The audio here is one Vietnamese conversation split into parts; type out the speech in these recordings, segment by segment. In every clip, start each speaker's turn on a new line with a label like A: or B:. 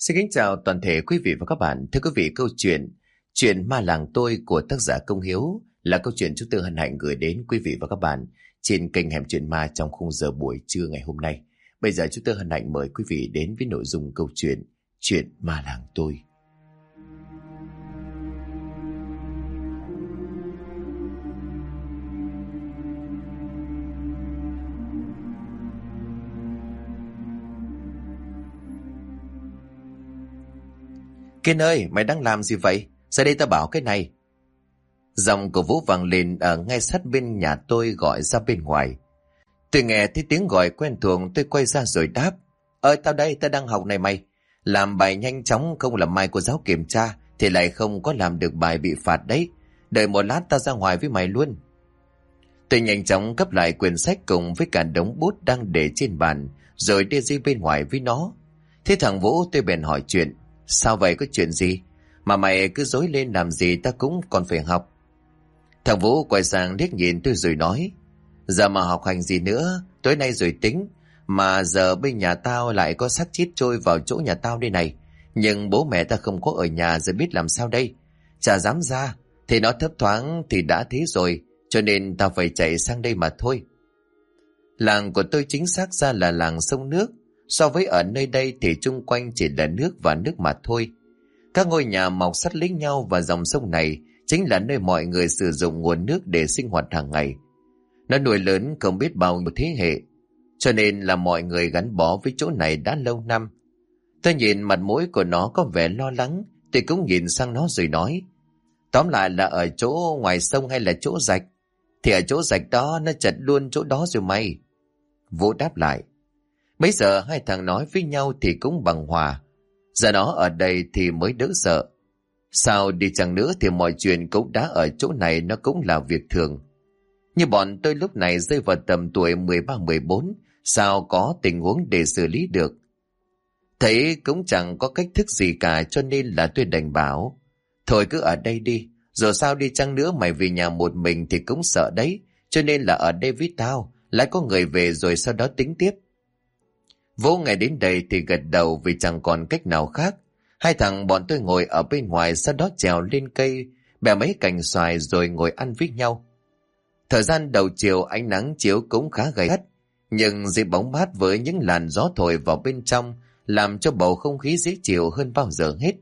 A: Xin kính chào toàn thể quý vị và các bạn. Thưa quý vị, câu chuyện Chuyện Ma Làng Tôi của tác giả Công Hiếu là câu chuyện chúng tôi hân hạnh gửi đến quý vị và các bạn trên kênh Hẻm Chuyện Ma trong khung giờ buổi trưa ngày hôm nay. Bây giờ chúng tôi hân hạnh mời quý vị đến với nội dung câu chuyện Chuyện Ma Làng Tôi. Kiên ơi, mày đang làm gì vậy? Ra đây ta bảo cái này. Giọng của Vũ vang lên ở ngay sát bên nhà tôi gọi ra bên ngoài. Tôi nghe thấy tiếng gọi quen thuộc, tôi quay ra rồi đáp. Tao đây, tao đang học này mày. Làm bài nhanh chóng, không là mai cô giáo kiểm tra thì lại không có làm được bài bị phạt đấy. Đợi một lát tao ra ngoài với mày luôn. Tôi nhanh chóng cấp lại quyển sách cùng với cả đống bút đang để trên bàn, rồi đi ra bên ngoài với nó. Thế thằng Vũ tôi bèn hỏi chuyện. Sao vậy, có chuyện gì? Mà mày cứ dối lên làm gì, ta cũng còn phải học. Thằng Vũ quay sang liếc nhìn tôi rồi nói. Giờ mà học hành gì nữa, tối nay rồi tính. Mà giờ bên nhà tao lại có xác chết trôi vào chỗ nhà tao đây này. Nhưng bố mẹ ta không có ở nhà, giờ biết làm sao đây. Chả dám ra, thì nó thấp thoáng thì đã thế rồi, cho nên tao phải chạy sang đây mà thôi. Làng của tôi chính xác ra là làng sông nước. So với ở nơi đây thì chung quanh chỉ là nước và nước mà thôi. Các ngôi nhà mọc sát lấy nhau và dòng sông này chính là nơi mọi người sử dụng nguồn nước để sinh hoạt hàng ngày. Nó nuôi lớn không biết bao nhiêu thế hệ, cho nên là mọi người gắn bó với chỗ này đã lâu năm. Tôi nhìn mặt mũi của nó có vẻ lo lắng, tôi cũng nhìn sang nó rồi nói. Tóm lại là ở chỗ ngoài sông hay là chỗ rạch? Thì ở chỗ rạch đó, nó chật luôn chỗ đó rồi mày. Vũ đáp lại. Bây giờ hai thằng nói với nhau thì cũng bằng hòa. Giờ nó ở đây thì mới đỡ sợ. Sao đi chăng nữa thì mọi chuyện cũng đã ở chỗ này, nó cũng là việc thường. Như bọn tôi lúc này rơi vào tầm tuổi 13-14, sao có tình huống để xử lý được. Thấy cũng chẳng có cách thức gì cả, cho nên là tôi đành bảo. Thôi cứ ở đây đi, rồi sao đi chăng nữa mày về nhà một mình thì cũng sợ đấy. Cho nên là ở đây với tao, lại có người về rồi sau đó tính tiếp. Vũ nghe đến đây thì gật đầu vì chẳng còn cách nào khác. Hai thằng bọn tôi ngồi ở bên ngoài, sau đó trèo lên cây, bẻ mấy cành xoài rồi ngồi ăn với nhau. Thời gian đầu chiều ánh nắng chiếu cũng khá gay gắt, nhưng dưới bóng mát với những làn gió thổi vào bên trong làm cho bầu không khí dễ chịu hơn bao giờ hết.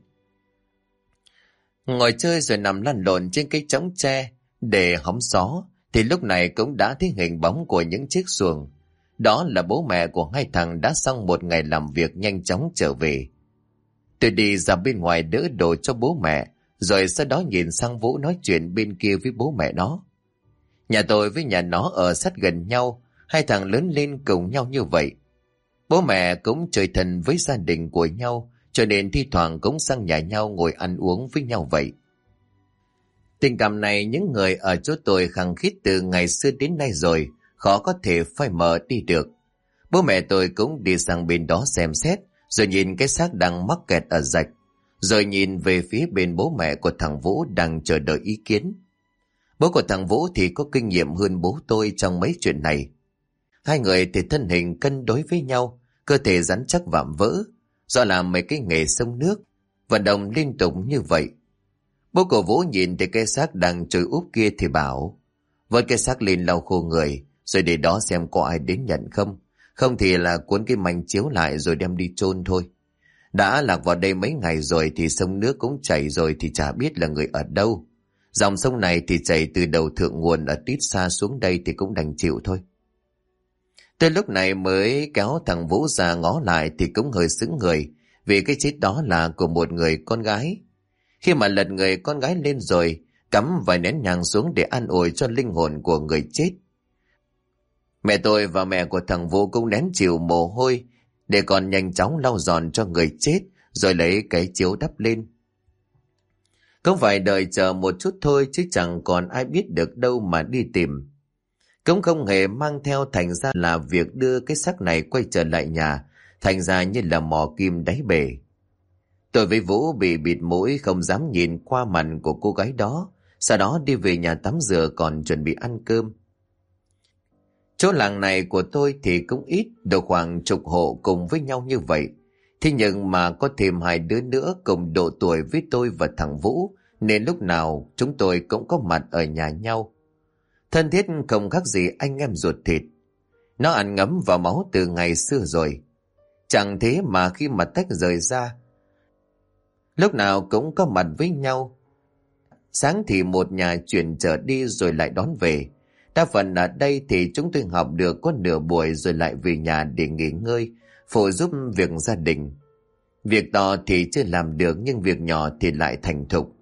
A: Ngồi chơi rồi nằm lăn lộn trên cây chõng tre để hóng gió thì lúc này cũng đã thấy hình bóng của những chiếc xuồng. Đó là bố mẹ của hai thằng đã xong một ngày làm việc nhanh chóng trở về. Tôi đi ra bên ngoài đỡ đồ cho bố mẹ, rồi sau đó nhìn sang Vũ nói chuyện bên kia với bố mẹ nó. Nhà tôi với nhà nó ở sát gần nhau, hai thằng lớn lên cùng nhau như vậy. Bố mẹ cũng chơi thân với gia đình của nhau, cho nên thi thoảng cũng sang nhà nhau ngồi ăn uống với nhau vậy. Tình cảm này những người ở chỗ tôi khăng khít từ ngày xưa đến nay rồi, khó có thể phai mờ đi được. Bố mẹ tôi cũng đi sang bên đó xem xét, rồi nhìn cái xác đang mắc kẹt ở rạch, rồi nhìn về phía bên bố mẹ của thằng Vũ đang chờ đợi ý kiến. Bố của thằng Vũ thì có kinh nghiệm hơn bố tôi trong mấy chuyện này. Hai người thì thân hình cân đối với nhau, cơ thể rắn chắc vạm vỡ, do làm mấy cái nghề sông nước, vận động liên tục như vậy. Bố của Vũ nhìn thấy cái xác đang trôi úp kia thì bảo, vớt cái xác lên lau khô người, rồi để đó xem có ai đến nhận không. Không thì là cuốn cái manh chiếu lại rồi đem đi chôn thôi. Đã lạc vào đây mấy ngày rồi thì sông nước cũng chảy rồi thì chả biết là người ở đâu. Dòng sông này thì chảy từ đầu thượng nguồn ở tít xa xuống đây thì cũng đành chịu thôi. Tôi lúc này mới kéo thằng Vũ ra ngó lại thì cũng hơi sững người, vì cái chết đó là của một người con gái. Khi mà lật người con gái lên rồi, cắm vài nén nhang xuống để an ủi cho linh hồn của người chết. Mẹ tôi và mẹ của thằng Vũ cũng nén chịu mồ hôi để còn nhanh chóng lau dọn cho người chết, rồi lấy cái chiếu đắp lên. Cũng phải đợi chờ một chút thôi, chứ chẳng còn ai biết được đâu mà đi tìm. Cũng không hề mang theo, thành ra là việc đưa cái xác này quay trở lại nhà thành ra như là mò kim đáy bể. Tôi với Vũ bị bịt mũi, không dám nhìn qua mặt của cô gái đó, sau đó đi về nhà tắm rửa còn chuẩn bị ăn cơm. Chỗ làng này của tôi thì cũng ít, được khoảng chục hộ cùng với nhau như vậy, Thế nhưng mà có thêm hai đứa nữa cùng độ tuổi với tôi và thằng Vũ, nên lúc nào chúng tôi cũng có mặt ở nhà nhau. Thân thiết không khác gì anh em ruột thịt. Nó ăn ngấm vào máu từ ngày xưa rồi. Chẳng thế mà khi mà tách rời ra, lúc nào cũng có mặt với nhau. Sáng thì một nhà chuyển trở đi rồi lại đón về. Đa phần ở đây thì chúng tôi học được có nửa buổi rồi lại về nhà để nghỉ ngơi, phụ giúp việc gia đình. Việc to thì chưa làm được, nhưng việc nhỏ thì lại thành thục.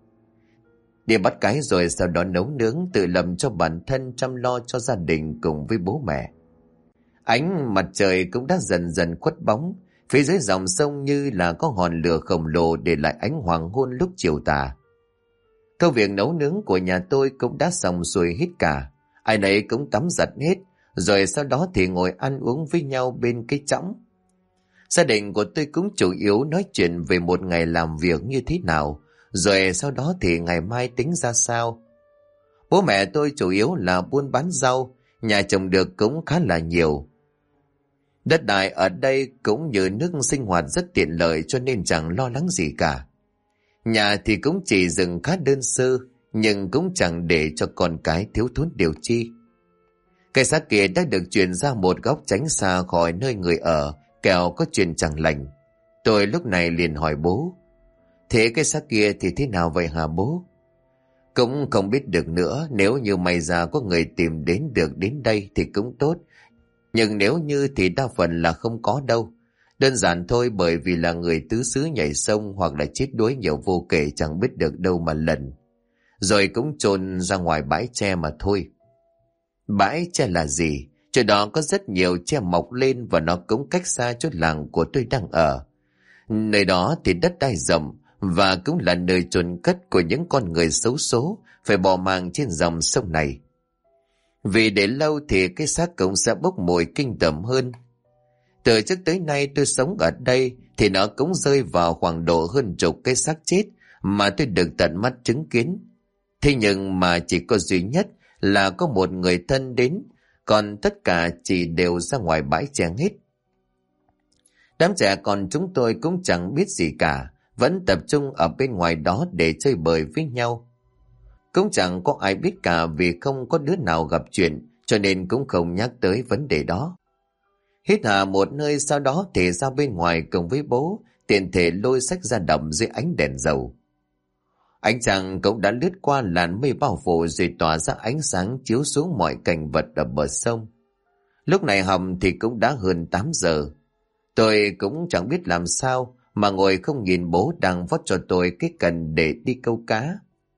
A: Đi bắt cái rồi sau đó nấu nướng, tự làm cho bản thân, chăm lo cho gia đình cùng với bố mẹ. Ánh mặt trời cũng đã dần dần khuất bóng. Phía dưới dòng sông như là có ngọn lửa khổng lồ để lại ánh hoàng hôn lúc chiều tà. Công việc nấu nướng của nhà tôi cũng đã xong xuôi hết cả. Ai nấy cũng tắm giặt hết, rồi sau đó thì ngồi ăn uống với nhau bên cái chõng. Gia đình của tôi cũng chủ yếu nói chuyện về một ngày làm việc như thế nào, rồi sau đó thì ngày mai tính ra sao. Bố mẹ tôi chủ yếu là buôn bán rau, nhà trồng được cũng khá là nhiều. Đất đai ở đây cũng như nước sinh hoạt rất tiện lợi cho nên chẳng lo lắng gì cả. Nhà thì cũng chỉ dựng khá đơn sơ, nhưng cũng chẳng để cho con cái thiếu thốn điều chi. Cây xác kia đã được chuyển ra một góc tránh xa khỏi nơi người ở, kẻo có chuyện chẳng lành. Tôi lúc này liền hỏi bố: thế cái xác kia thì thế nào vậy hả bố? Cũng không biết được nữa, nếu như may ra có người tìm đến được đến đây thì cũng tốt. Nhưng nếu như thì đa phần là không có đâu. Đơn giản thôi, bởi vì là người tứ xứ nhảy sông hoặc là chết đuối nhiều vô kể, chẳng biết được đâu mà lần. Rồi cũng chôn ra ngoài bãi tre mà thôi. Bãi tre là gì? Chỗ đó có rất nhiều tre mọc lên và nó cũng cách xa chỗ làng của tôi đang ở. Nơi đó thì đất đai rộng và cũng là nơi chôn cất của những con người xấu số phải bỏ mạng trên dòng sông này. Vì để lâu thì cái xác cũng sẽ bốc mùi kinh tởm hơn. Từ trước tới nay tôi sống ở đây thì nó cũng rơi vào khoảng độ hơn chục cái xác chết mà tôi được tận mắt chứng kiến. Thế nhưng mà chỉ có duy nhất là có một người thân đến, còn tất cả chỉ đều ra ngoài bãi tre hết. Đám trẻ con chúng tôi cũng chẳng biết gì cả, vẫn tập trung ở bên ngoài đó để chơi bời với nhau. Cũng chẳng có ai biết cả, vì không có đứa nào gặp chuyện, cho nên cũng không nhắc tới vấn đề đó. Hít hà một nơi, sau đó thì ra bên ngoài cùng với bố, tiện thể lôi xách ra đầm dưới ánh đèn dầu. Ánh trăng cũng đã lướt qua làn mây bao phủ rồi tỏa ra ánh sáng chiếu xuống mọi cảnh vật ở bờ sông. Lúc này hầm thì cũng đã hơn 8 giờ. Tôi cũng chẳng biết làm sao mà ngồi không nhìn bố đang vót cho tôi cái cần để đi câu cá.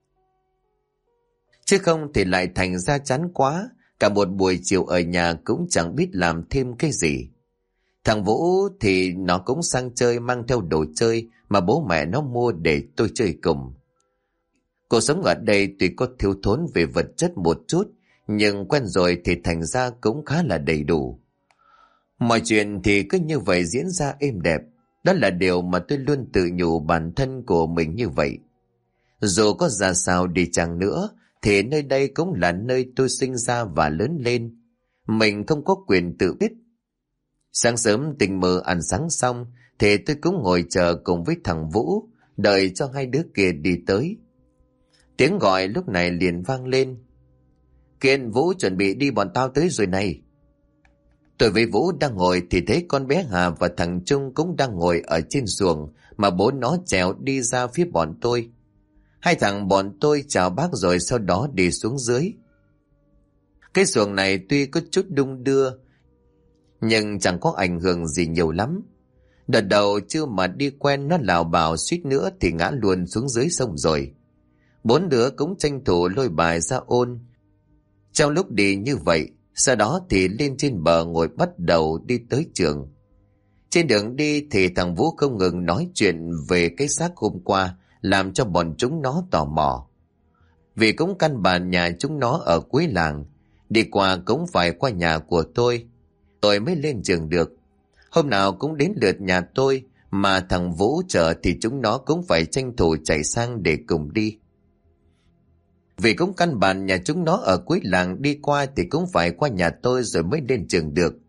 A: Chứ không thì lại thành ra chán quá, cả một buổi chiều ở nhà cũng chẳng biết làm thêm cái gì. Thằng Vũ thì nó cũng sang chơi, mang theo đồ chơi mà bố mẹ nó mua để tôi chơi cùng. Cuộc sống ở đây tuy có thiếu thốn về vật chất một chút, nhưng quen rồi thì thành ra cũng khá là đầy đủ. Mọi chuyện thì cứ như vậy diễn ra êm đẹp. Đó là điều mà tôi luôn tự nhủ bản thân của mình như vậy. Dù có ra sao đi chăng nữa, thì nơi đây cũng là nơi tôi sinh ra và lớn lên. Mình không có quyền tự biết. Sáng sớm tình mơ ăn sáng xong, thì tôi cũng ngồi chờ cùng với thằng Vũ, đợi cho hai đứa kia đi tới. Tiếng gọi lúc này liền vang lên: Kiên, Vũ, chuẩn bị đi, bọn tao tới rồi này. Tôi với Vũ đang ngồi thì thấy con bé Hà và thằng Trung cũng đang ngồi ở trên xuồng mà bố nó trèo đi ra phía bọn tôi. Hai thằng bọn tôi chào bác rồi sau đó đi xuống dưới. Cái xuồng này tuy có chút đung đưa, nhưng chẳng có ảnh hưởng gì nhiều lắm. Đợt đầu chưa mà đi quen, nó lảo bảo suýt nữa thì ngã luôn xuống dưới sông rồi. Bốn đứa cũng tranh thủ lôi bài ra ôn. Trong lúc đi như vậy, sau đó thì lên trên bờ ngồi bắt đầu đi tới trường. Trên đường đi thì thằng Vũ không ngừng nói chuyện về cái xác hôm qua, làm cho bọn chúng nó tò mò. Vì cũng căn bản nhà chúng nó ở cuối làng, đi qua cũng phải qua nhà của tôi mới lên trường được. Hôm nào cũng đến lượt nhà tôi, mà thằng Vũ chở thì chúng nó cũng phải tranh thủ chạy sang để cùng đi. Vì cũng căn bản nhà chúng nó ở cuối làng, đi qua thì cũng phải qua nhà tôi rồi mới lên trường được.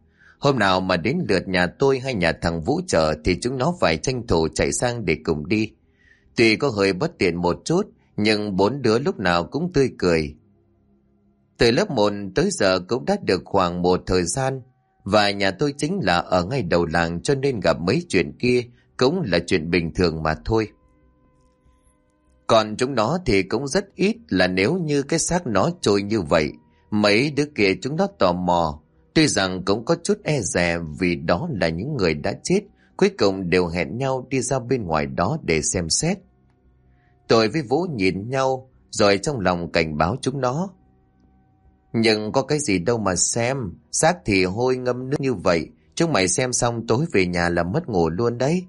A: Hôm nào mà đến lượt nhà tôi hay nhà thằng Vũ chờ thì chúng nó phải tranh thủ chạy sang để cùng đi. Tuy có hơi bất tiện một chút, nhưng bốn đứa lúc nào cũng tươi cười. Từ lớp 1 tới giờ cũng đã được khoảng một thời gian, và nhà tôi chính là ở ngay đầu làng, cho nên gặp mấy chuyện kia cũng là chuyện bình thường mà thôi. Còn chúng nó thì cũng rất ít, là nếu như cái xác nó trôi như vậy, mấy đứa kia chúng nó tò mò, tuy rằng cũng có chút e dè vì đó là những người đã chết, cuối cùng đều hẹn nhau đi ra bên ngoài đó để xem xét. Tôi với Vũ nhìn nhau, rồi trong lòng cảnh báo chúng nó. Nhưng có cái gì đâu mà xem, xác thì hôi ngâm nước như vậy, chúng mày xem xong tối về nhà là mất ngủ luôn đấy.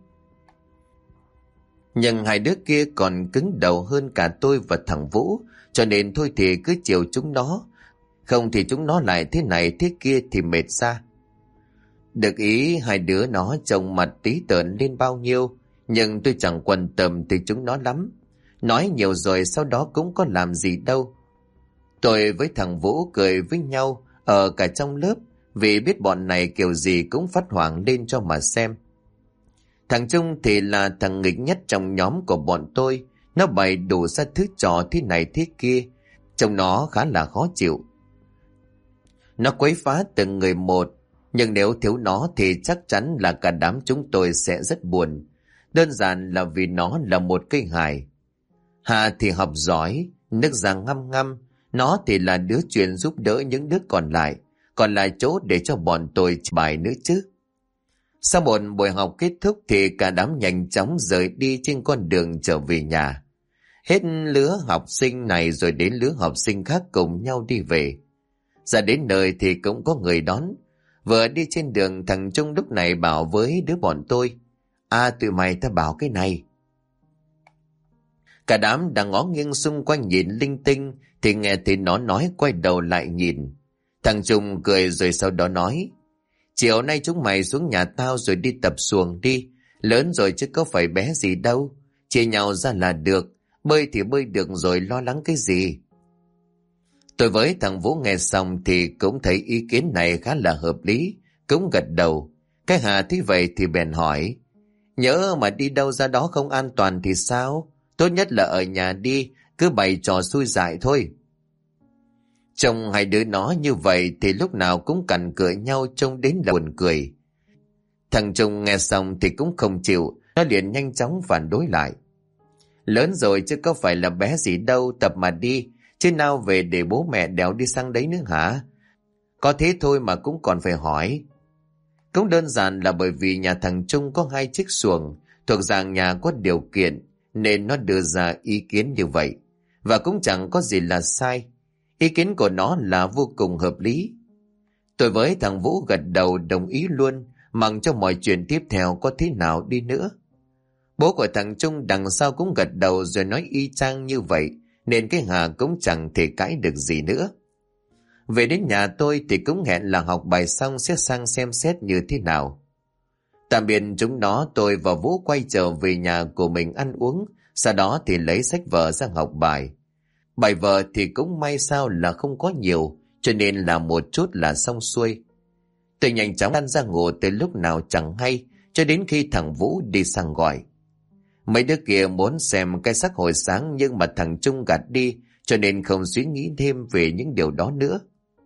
A: Nhưng hai đứa kia còn cứng đầu hơn cả tôi và thằng Vũ, cho nên thôi thì cứ chiều chúng nó, không thì chúng nó lại thế này thế kia thì mệt ra. Được ý hai đứa nó trông mặt tí tợn lên bao nhiêu, nhưng tôi chẳng quan tâm tới chúng nó lắm. Nói nhiều rồi sau đó cũng có làm gì đâu. Tôi với thằng Vũ cười với nhau ở cả trong lớp, vì biết bọn này kiểu gì cũng phát hoảng lên cho mà xem. Thằng Trung thì là thằng nghịch nhất trong nhóm của bọn tôi. Nó bày đủ ra thứ trò thế này thế kia, trông nó khá là khó chịu. Nó quấy phá từng người một, nhưng nếu thiếu nó thì chắc chắn là cả đám chúng tôi sẽ rất buồn. Đơn giản là vì nó là một cây hài. Hà thì học giỏi, nước da ngăm ngăm, nó thì là đứa chuyên giúp đỡ những đứa còn lại chỗ để cho bọn tôi bài nữa chứ. Sau một buổi học kết thúc thì cả đám nhanh chóng rời đi trên con đường trở về nhà. Hết lứa học sinh này rồi đến lứa học sinh khác cùng nhau đi về. Ra đến nơi thì cũng có người đón. Vừa đi trên đường, thằng Trung lúc này bảo với đứa bọn tôi: tụi mày ta bảo cái này. Cả đám đang ngó nghiêng xung quanh nhìn linh tinh thì nghe thấy nó nói, quay đầu lại nhìn. Thằng Trung cười rồi sau đó nói: chiều nay chúng mày xuống nhà tao rồi đi tập xuồng đi. Lớn rồi chứ có phải bé gì đâu. Chia nhau ra là được. Bơi thì bơi được rồi, lo lắng cái gì. Tôi với thằng Vũ nghe xong thì cũng thấy ý kiến này khá là hợp lý, cũng gật đầu. Cái Hà thấy vậy thì bèn hỏi: nhỡ mà đi đâu ra đó không an toàn thì sao? Tốt nhất là ở nhà đi, cứ bày trò xui dại thôi. Trông hai đứa nó như vậy thì lúc nào cũng cằn cựa nhau, trông đến là buồn cười. Thằng Trung nghe xong thì cũng không chịu, nó liền nhanh chóng phản đối lại: lớn rồi chứ có phải là bé gì đâu, tập mà đi, chứ nào về để bố mẹ đèo đi sang đấy nữa hả? Có thế thôi mà cũng còn phải hỏi. Cũng đơn giản là bởi vì nhà thằng Trung có 2 chiếc xuồng, thuộc dạng nhà có điều kiện, nên nó đưa ra ý kiến như vậy. Và cũng chẳng có gì là sai. Ý kiến của nó là vô cùng hợp lý. Tôi với thằng Vũ gật đầu đồng ý luôn, mặc cho mọi chuyện tiếp theo có thế nào đi nữa. Bố của thằng Trung đằng sau cũng gật đầu rồi nói y chang như vậy, nên cái Hà cũng chẳng thể cãi được gì nữa. Về đến nhà tôi thì cũng hẹn là học bài xong sẽ sang xem xét như thế nào. Tạm biệt chúng nó, tôi và Vũ quay trở về nhà của mình ăn uống, sau đó thì lấy sách vở ra học bài. Bài vở thì cũng may sao là không có nhiều, cho nên là một chút là xong xuôi. Tôi nhanh chóng lăn ra ngủ từ lúc nào chẳng hay, cho đến khi thằng Vũ đi sang gọi. Mấy đứa kia muốn xem cái xác hồi sáng, nhưng mà thằng Trung gạt đi, cho nên không suy nghĩ thêm về những điều đó nữa.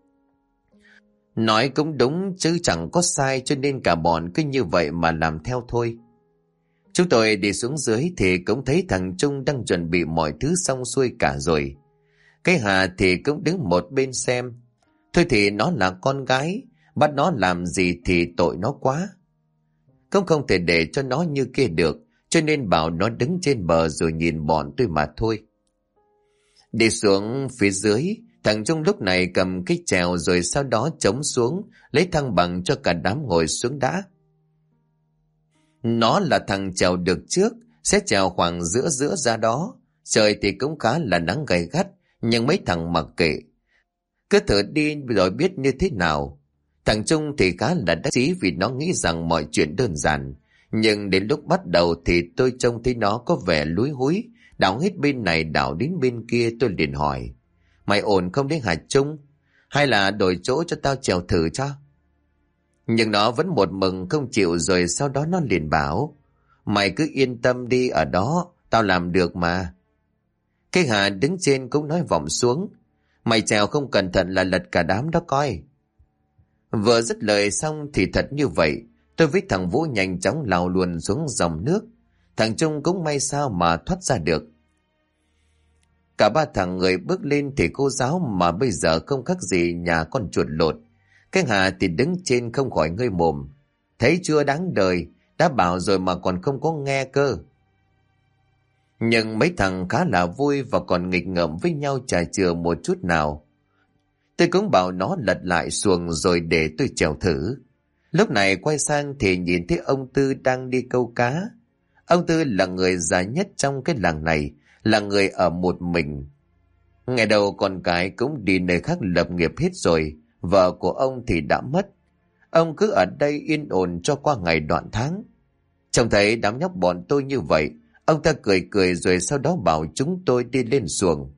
A: Nói cũng đúng chứ chẳng có sai, cho nên cả bọn cứ như vậy mà làm theo thôi. Chúng tôi đi xuống dưới thì cũng thấy thằng Trung đang chuẩn bị mọi thứ xong xuôi cả rồi. Cái Hà thì cũng đứng một bên xem. Thôi thì nó là con gái, bắt nó làm gì thì tội nó quá. Cũng không thể để cho nó như kia được, cho nên bảo nó đứng trên bờ rồi nhìn bọn tôi mà thôi. Đi xuống phía dưới, thằng Trung lúc này cầm cái chèo rồi sau đó chống xuống, lấy thăng bằng cho cả đám ngồi xuống đã. Nó là thằng chèo được trước, sẽ chèo khoảng giữa ra đó. Trời thì cũng khá là nắng gay gắt, nhưng mấy thằng mặc kệ. Cứ thử đi rồi biết như thế nào. Thằng Trung thì khá là đắc chí vì nó nghĩ rằng mọi chuyện đơn giản. Nhưng đến lúc bắt đầu thì tôi trông thấy nó có vẻ lúi húi, đảo hết bên này đảo đến bên kia. Tôi liền hỏi: mày ổn không đấy hả Trung? Hay là đổi chỗ cho tao chèo thử cho? Nhưng nó vẫn một mừng không chịu, rồi sau đó nó liền bảo: Mày cứ yên tâm đi, ở đó tao làm được mà. Cái Hà đứng trên cũng nói vọng xuống: Mày trèo không cẩn thận là lật cả đám đó coi. Vừa dứt lời xong thì thật như vậy, tôi với thằng Vũ nhanh chóng lao luôn xuống dòng nước. Thằng Trung cũng may sao mà thoát ra được. Cả ba thằng người bước lên thì cô giáo mà bây giờ không khác gì nhà con chuột lột. Cái Hà thì đứng trên không khỏi ngơi mồm: Thấy chưa, đáng đời, đã bảo rồi mà còn không có nghe cơ. Nhưng mấy thằng khá là vui và còn nghịch ngợm với nhau chả chừa một chút nào. Tôi cũng bảo nó lật lại xuồng rồi để tôi chèo thử. Lúc này quay sang thì nhìn thấy ông Tư đang đi câu cá. Ông Tư là người già nhất trong cái làng này, là người ở một mình. Ngày đầu con cái cũng đi nơi khác lập nghiệp hết rồi, vợ của ông thì đã mất. Ông cứ ở đây yên ổn cho qua ngày đoạn tháng. Trông thấy đám nhóc bọn tôi như vậy, ông ta cười cười rồi sau đó bảo chúng tôi đi lên xuồng.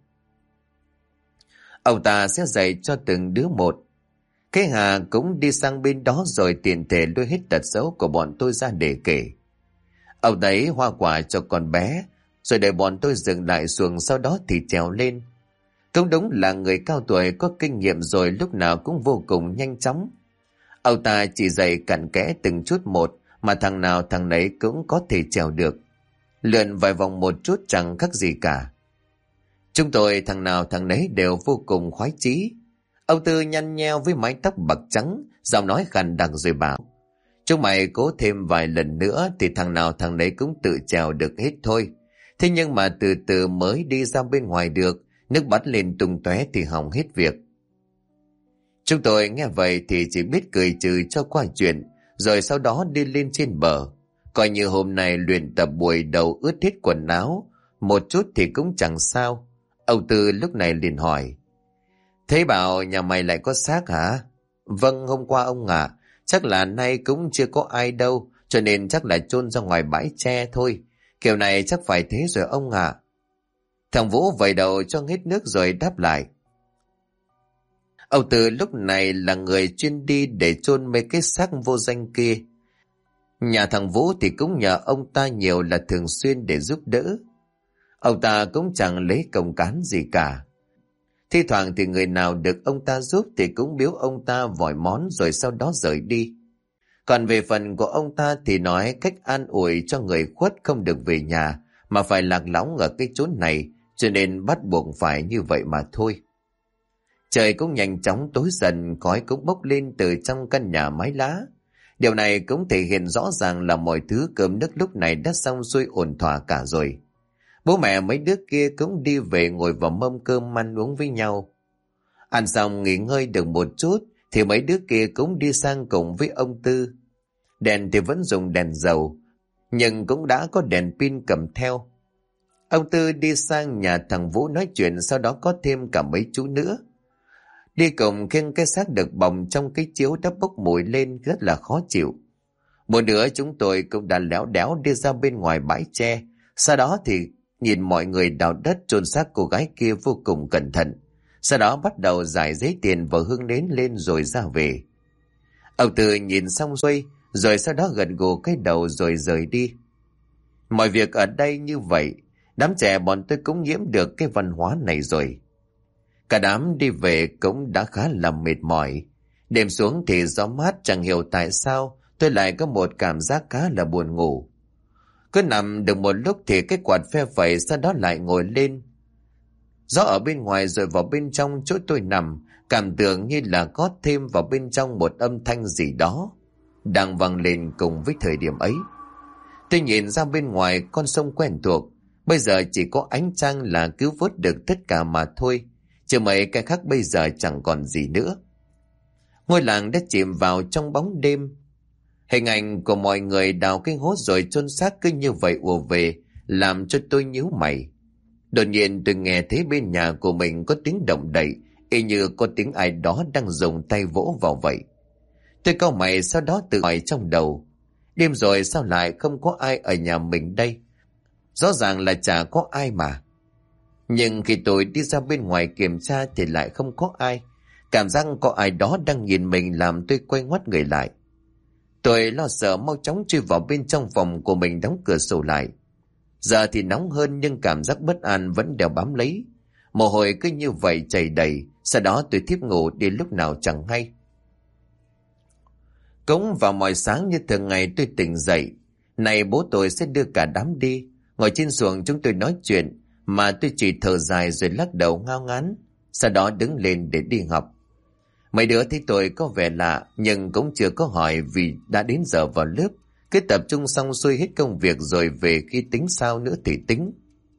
A: Ông ta sẽ dạy cho từng đứa một. Cái Hà cũng đi sang bên đó rồi tiện thể lôi hết tật xấu của bọn tôi ra để kể. Ông ấy hoa quả cho con bé, rồi để bọn tôi dừng lại xuồng, sau đó thì trèo lên. Cũng đúng là người cao tuổi có kinh nghiệm rồi, lúc nào cũng vô cùng nhanh chóng. Ông ta chỉ dạy cặn kẽ từng chút một mà thằng nào thằng nấy cũng có thể trèo được. Lượn vài vòng một chút chẳng khác gì cả. Chúng tôi thằng nào thằng nấy đều vô cùng khoái chí. Ông Tư nhăn nheo với mái tóc bạc trắng, giọng nói khàn đặc rồi bảo: Chúng mày cố thêm vài lần nữa thì thằng nào thằng nấy cũng tự trèo được hết thôi. Thế nhưng mà từ từ mới đi ra bên ngoài được, nước bắt lên tung tóe thì hỏng hết việc. Chúng tôi nghe vậy thì chỉ biết cười trừ cho qua chuyện, rồi sau đó đi lên trên bờ. Coi như hôm nay luyện tập buổi đầu ướt hết quần áo, một chút thì cũng chẳng sao. Ông Tư lúc này liền hỏi: Thế bảo nhà mày lại có xác hả? Vâng, hôm qua ông ạ. Chắc là nay cũng chưa có ai đâu, cho nên chắc là chôn ra ngoài bãi tre thôi. Kiểu này chắc phải thế rồi ông ạ. Thằng Vũ vẩy đầu cho hết nước rồi đáp lại: Ông Tư lúc này là người chuyên đi để chôn mấy cái xác vô danh kia. Nhà thằng Vũ thì cũng nhờ ông ta nhiều, là thường xuyên để giúp đỡ. Ông ta cũng chẳng lấy công cán gì cả. Thi thoảng thì người nào được ông ta giúp thì cũng biếu ông ta vài món rồi sau đó rời đi. Còn về phần của ông ta thì nói cách an ủi cho người khuất không được về nhà mà phải lạc lõng ở cái chốn này, cho nên bắt buộc phải như vậy mà thôi. Trời cũng nhanh chóng tối dần, khói cũng bốc lên từ trong căn nhà mái lá. Điều này cũng thể hiện rõ ràng là mọi thứ cơm nước lúc này đã xong xuôi ổn thỏa cả rồi. Bố mẹ mấy đứa kia cũng đi về ngồi vào mâm cơm ăn uống với nhau. Ăn xong nghỉ ngơi được một chút thì mấy đứa kia cũng đi sang cùng với ông Tư. Đèn thì vẫn dùng đèn dầu, nhưng cũng đã có đèn pin cầm theo. Ông Tư đi sang nhà thằng Vũ nói chuyện, sau đó có thêm cả mấy chú nữa. Đi cùng khiêng cái xác được bồng trong cái chiếu đã bốc mùi lên rất là khó chịu. Một nữa chúng tôi cũng đã léo đéo đi ra bên ngoài bãi tre. Sau đó thì nhìn mọi người đào đất chôn xác cô gái kia vô cùng cẩn thận. Sau đó bắt đầu rải giấy tiền và hương nến lên rồi ra về. Ông Tư nhìn xong xuôi, rồi sau đó gật gù cái đầu rồi rời đi. Mọi việc ở đây như vậy, đám trẻ bọn tôi cũng nhiễm được cái văn hóa này rồi. Cả đám đi về cũng đã khá là mệt mỏi. Đêm xuống thì gió mát, chẳng hiểu tại sao tôi lại có một cảm giác khá là buồn ngủ. Cứ nằm được một lúc thì cái quạt phe phẩy, sau đó lại ngồi lên. Gió ở bên ngoài rồi vào bên trong chỗ tôi nằm, cảm tưởng như là có thêm vào bên trong một âm thanh gì đó đang vang lên cùng với thời điểm ấy. Tôi nhìn ra bên ngoài con sông quen thuộc, bây giờ chỉ có ánh trăng là cứu vớt được tất cả mà thôi, chứ mấy cái khác bây giờ chẳng còn gì nữa. Ngôi làng đã chìm vào trong bóng đêm. Hình ảnh của mọi người đào cái hố rồi chôn xác cứ như vậy ùa về, làm cho tôi nhíu mày. Đột nhiên tôi nghe thấy bên nhà của mình có tiếng động đậy, y như có tiếng ai đó đang dùng tay vỗ vào vậy. Tôi cau mày, sau đó tự hỏi trong đầu: đêm rồi sao lại không có ai ở nhà mình đây? Rõ ràng là chả có ai mà. Nhưng khi tôi đi ra bên ngoài kiểm tra thì lại không có ai. Cảm giác có ai đó đang nhìn mình làm tôi quay ngoắt người lại. Tôi lo sợ mau chóng chui vào bên trong phòng của mình đóng cửa sổ lại. Giờ thì nóng hơn nhưng cảm giác bất an vẫn đeo bám lấy. Mồ hôi cứ như vậy chảy đầy, sau đó tôi thiếp ngủ đến lúc nào chẳng hay. Cũng vào mọi sáng như thường ngày tôi tỉnh dậy. Này bố tôi sẽ đưa cả đám đi. Ngồi trên xuồng chúng tôi nói chuyện, mà tôi chỉ thở dài rồi lắc đầu ngao ngán. Sau đó đứng lên để đi học. Mấy đứa thấy tôi có vẻ lạ, nhưng cũng chưa có hỏi vì đã đến giờ vào lớp. Cứ tập trung xong xuôi hết công việc rồi về khi tính sao nữa thì tính.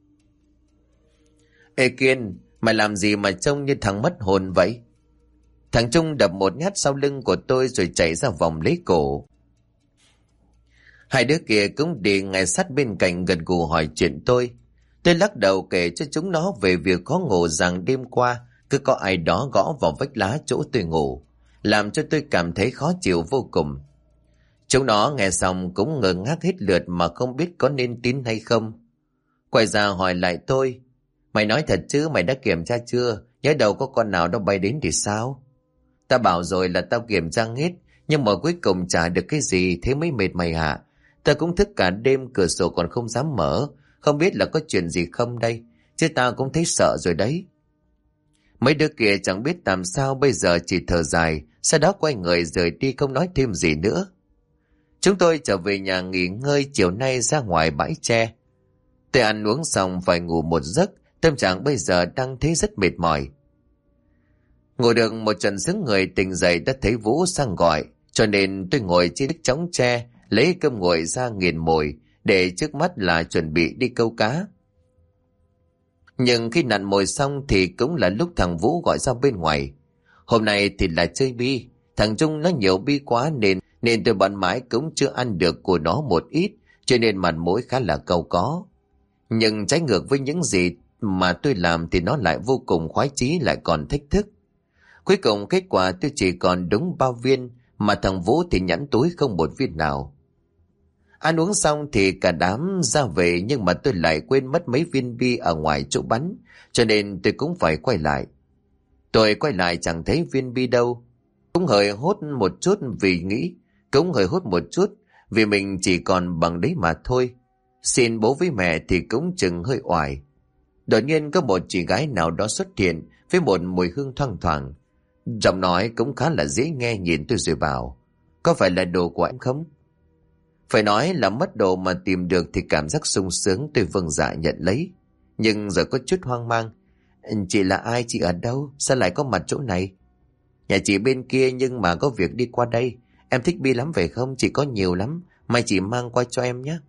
A: Ê Kiên, mày làm gì mà trông như thằng mất hồn vậy? Thằng Trung đập một nhát sau lưng của tôi rồi chạy ra vòng lấy cổ. Hai đứa kia cũng đi ngay sát bên cạnh gật gù hỏi chuyện tôi. Tôi lắc đầu kể cho chúng nó về việc khó ngủ rằng đêm qua cứ có ai đó gõ vào vách lá chỗ tôi ngủ, làm cho tôi cảm thấy khó chịu vô cùng. Chúng nó nghe xong cũng ngơ ngác hết lượt mà không biết có nên tin hay không. Quay ra hỏi lại tôi, mày nói thật chứ, mày đã kiểm tra chưa? Nhớ đâu có con nào đó bay đến thì sao? Ta bảo rồi là tao kiểm tra hết, nhưng mà cuối cùng chả được cái gì, thế mới mệt mày hả? Ta cũng thức cả đêm, cửa sổ còn không dám mở, không biết là có chuyện gì không đây, chứ tao cũng thấy sợ rồi đấy. Mấy đứa kia chẳng biết làm sao bây giờ, chỉ thở dài, sau đó quay người rời đi không nói thêm gì nữa. Chúng tôi trở về nhà nghỉ ngơi, chiều nay ra ngoài bãi tre. Tôi ăn uống xong phải ngủ một giấc, tâm trạng bây giờ đang thấy rất mệt mỏi. Ngủ được một trận sướng người, tỉnh dậy đã thấy Vũ sang gọi, cho nên tôi ngồi trên chiếc chõng tre, lấy cơm nguội ra nghiền mồi, để trước mắt là chuẩn bị đi câu cá. Nhưng khi nặn mồi xong thì cũng là lúc thằng Vũ gọi ra bên ngoài. Hôm nay thì là chơi bi, thằng Trung nó nhiều bi quá nên tôi bận mãi cũng chưa ăn được của nó một ít, cho nên mặt mũi khá là cau có. Nhưng trái ngược với những gì mà tôi làm thì nó lại vô cùng khoái chí, lại còn thách thức. Cuối cùng kết quả tôi chỉ còn đúng 3 viên, mà thằng Vũ thì nhẵn túi không một viên nào. Ăn uống xong thì cả đám ra về, nhưng mà tôi lại quên mất mấy viên bi ở ngoài chỗ bắn, cho nên tôi cũng phải quay lại. Tôi quay lại chẳng thấy viên bi đâu. Cũng hơi hốt một chút vì mình chỉ còn bằng đấy mà thôi. Xin bố với mẹ thì cũng chừng hơi oải. Đột nhiên có một chị gái nào đó xuất hiện với một mùi hương thoang thoảng. Giọng nói cũng khá là dễ nghe, nhìn tôi rồi bảo, có phải là đồ của em không? Phải nói là mất đồ mà tìm được thì cảm giác sung sướng, tôi vâng dạ nhận lấy. Nhưng giờ có chút hoang mang. Chị là ai, chị ở đâu, sao lại có mặt chỗ này? Nhà chị bên kia nhưng mà có việc đi qua đây. Em thích bi lắm phải không? Chị có nhiều lắm, mai chị mang qua cho em nhé.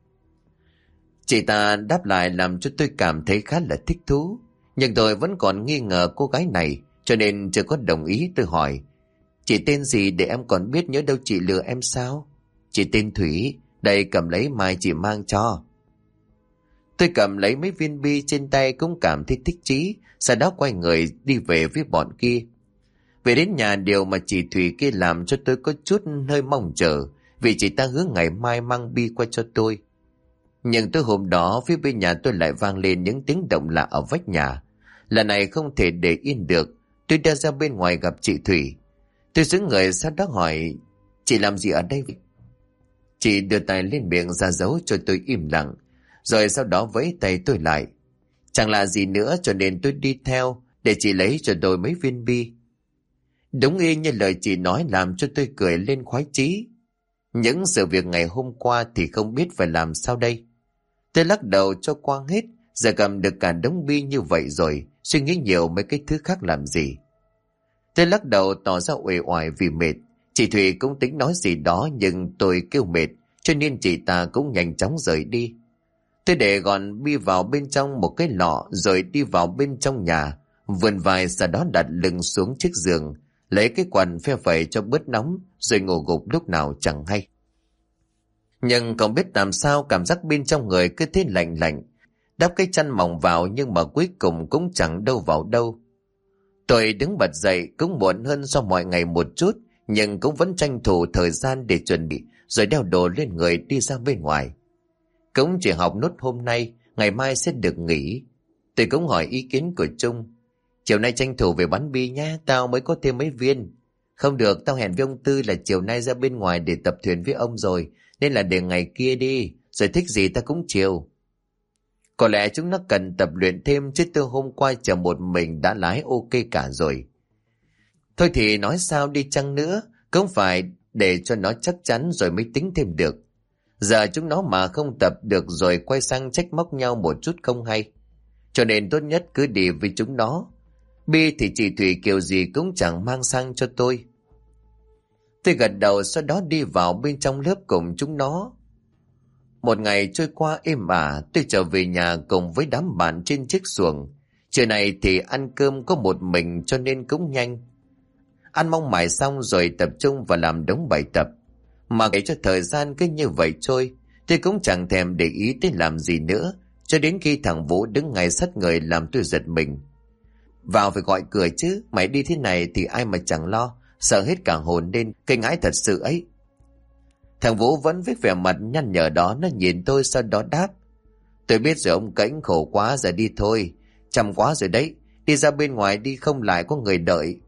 A: Chị ta đáp lại làm cho tôi cảm thấy khá là thích thú. Nhưng tôi vẫn còn nghi ngờ cô gái này, cho nên chưa có đồng ý. Tôi hỏi, chị tên gì để em còn biết, nhớ đâu chị lừa em sao? Chị tên Thủy, đây cầm lấy mai chị mang cho. Tôi cầm lấy mấy viên bi trên tay cũng cảm thấy thích chí, sau đó quay người đi về với bọn kia. Về đến nhà, điều mà chị Thủy kia làm cho tôi có chút hơi mong chờ, vì chị ta hứa ngày mai mang bi qua cho tôi. Nhưng tối hôm đó phía bên nhà tôi lại vang lên những tiếng động lạ ở vách nhà. Lần này không thể để yên được, tôi đã ra bên ngoài gặp chị Thủy. Tôi xứng người, sau đó hỏi, chị làm gì ở đây vậy? Chị đưa tay lên miệng ra dấu cho tôi im lặng, rồi sau đó vẫy tay tôi lại. Chẳng là gì nữa, cho nên tôi đi theo để chị lấy cho tôi mấy viên bi. Đúng y như lời chị nói, làm cho tôi cười lên khoái chí. Những sự việc ngày hôm qua thì không biết phải làm sao đây. Tôi lắc đầu cho qua hết, giờ cầm được cả đống bi như vậy rồi, suy nghĩ nhiều mấy cái thứ khác làm gì. Tôi lắc đầu tỏ ra uể oải vì mệt. Chị Thủy cũng tính nói gì đó, nhưng tôi kêu mệt, cho nên chị ta cũng nhanh chóng rời đi. Tôi để gọn bi vào bên trong một cái lọ, rồi đi vào bên trong nhà, vươn vai, sau đó đặt lưng xuống chiếc giường, lấy cái quần phe phẩy cho bớt nóng, rồi ngủ gục lúc nào chẳng hay. Nhưng không biết làm sao cảm giác bên trong người cứ thế lạnh lạnh, đắp cái chăn mỏng vào nhưng mà cuối cùng cũng chẳng đâu vào đâu. Tôi đứng bật dậy cũng muộn hơn so mọi ngày một chút, nhưng cũng vẫn tranh thủ thời gian để chuẩn bị, rồi đeo đồ lên người đi ra bên ngoài. Cũng chỉ học nốt hôm nay, ngày mai sẽ được nghỉ. Tôi cũng hỏi ý kiến của Trung. Chiều nay tranh thủ về bắn bi nhé, tao mới có thêm mấy viên. Không được, tao hẹn với ông Tư là chiều nay ra bên ngoài để tập thuyền với ông rồi, nên là để ngày kia đi, rồi thích gì ta cũng chiều. Có lẽ chúng nó cần tập luyện thêm, chứ từ hôm qua chờ một mình đã lái ok cả rồi. Thôi thì nói sao đi chăng nữa, cũng phải để cho nó chắc chắn rồi mới tính thêm được. Giờ chúng nó mà không tập được rồi quay sang trách móc nhau một chút không hay. Cho nên tốt nhất cứ đi với chúng nó. Bi thì chị Thủy kiểu gì cũng chẳng mang sang cho tôi. Tôi gật đầu, sau đó đi vào bên trong lớp cùng chúng nó. Một ngày trôi qua êm ả, tôi trở về nhà cùng với đám bạn trên chiếc xuồng. Trưa này thì ăn cơm có một mình cho nên cũng nhanh. Ăn mong mải xong rồi tập trung vào làm đống bài tập. Mà kể cho thời gian cứ như vậy trôi, tôi cũng chẳng thèm để ý tới làm gì nữa, cho đến khi thằng Vũ đứng ngay sát người làm tôi giật mình. Vào phải gọi cửa chứ, mày đi thế này thì ai mà chẳng lo, sợ hết cả hồn lên, kinh hãi thật sự ấy. Thằng Vũ vẫn với vẻ mặt nhăn nhở đó, nó nhìn tôi sau đó đáp. Tôi biết rồi ông Cảnh, khổ quá, giờ đi thôi. Chăm quá rồi đấy, đi ra bên ngoài đi, không lại có người đợi.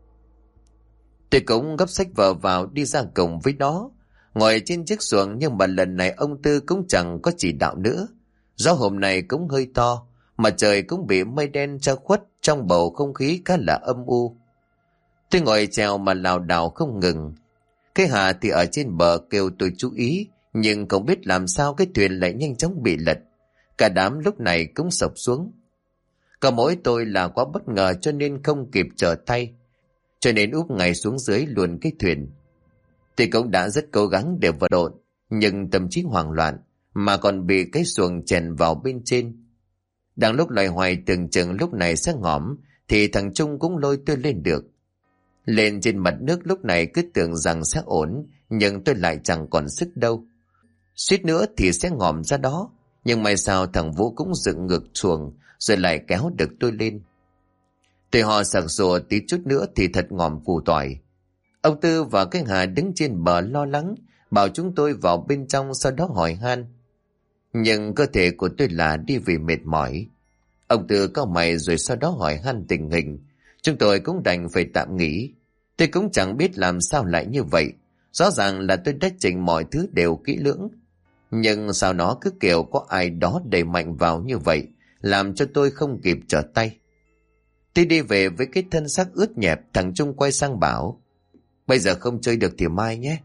A: Tôi cũng gấp xách vợ vào đi ra cùng với nó. Ngồi trên chiếc xuồng, nhưng mà lần này ông Tư cũng chẳng có chỉ đạo nữa. Gió hôm nay cũng hơi to, mà trời cũng bị mây đen che khuất, trong bầu không khí khá là âm u. Tôi ngồi chèo mà lảo đảo không ngừng. Cái Hà thì ở trên bờ kêu tôi chú ý, nhưng không biết làm sao cái thuyền lại nhanh chóng bị lật. Cả đám lúc này cũng sập xuống. Có mỗi tôi là quá bất ngờ cho nên không kịp trở tay, cho nên úp ngay xuống dưới luôn cái thuyền. Tôi cũng đã rất cố gắng để vật lộn, nhưng tâm trí hoảng loạn, mà còn bị cái xuồng chèn vào bên trên. Đang lúc loay hoay tưởng chừng lúc này sẽ ngõm, thì thằng Trung cũng lôi tôi lên được. Lên trên mặt nước lúc này cứ tưởng rằng sẽ ổn, nhưng tôi lại chẳng còn sức đâu. Suýt nữa thì sẽ ngòm ra đó, nhưng may sao thằng Vũ cũng dựng ngược xuồng rồi lại kéo được tôi lên. Tôi họ sặc sụa tí chút nữa thì thật ngòm củ tỏi. Ông Tư và cái Hà đứng trên bờ lo lắng, bảo chúng tôi vào bên trong, sau đó hỏi han. Nhưng cơ thể của tôi là đi vì mệt mỏi. Ông Tư cau mày rồi sau đó hỏi han tình hình. Chúng tôi cũng đành phải tạm nghỉ. Tôi cũng chẳng biết làm sao lại như vậy. Rõ ràng là tôi đã chỉnh mọi thứ đều kỹ lưỡng. Nhưng sao nó cứ kiểu có ai đó đẩy mạnh vào như vậy, làm cho tôi không kịp trở tay. Tôi đi về với cái thân xác ướt nhẹp. Thằng Trung quay sang bảo, bây giờ không chơi được thì mai nhé.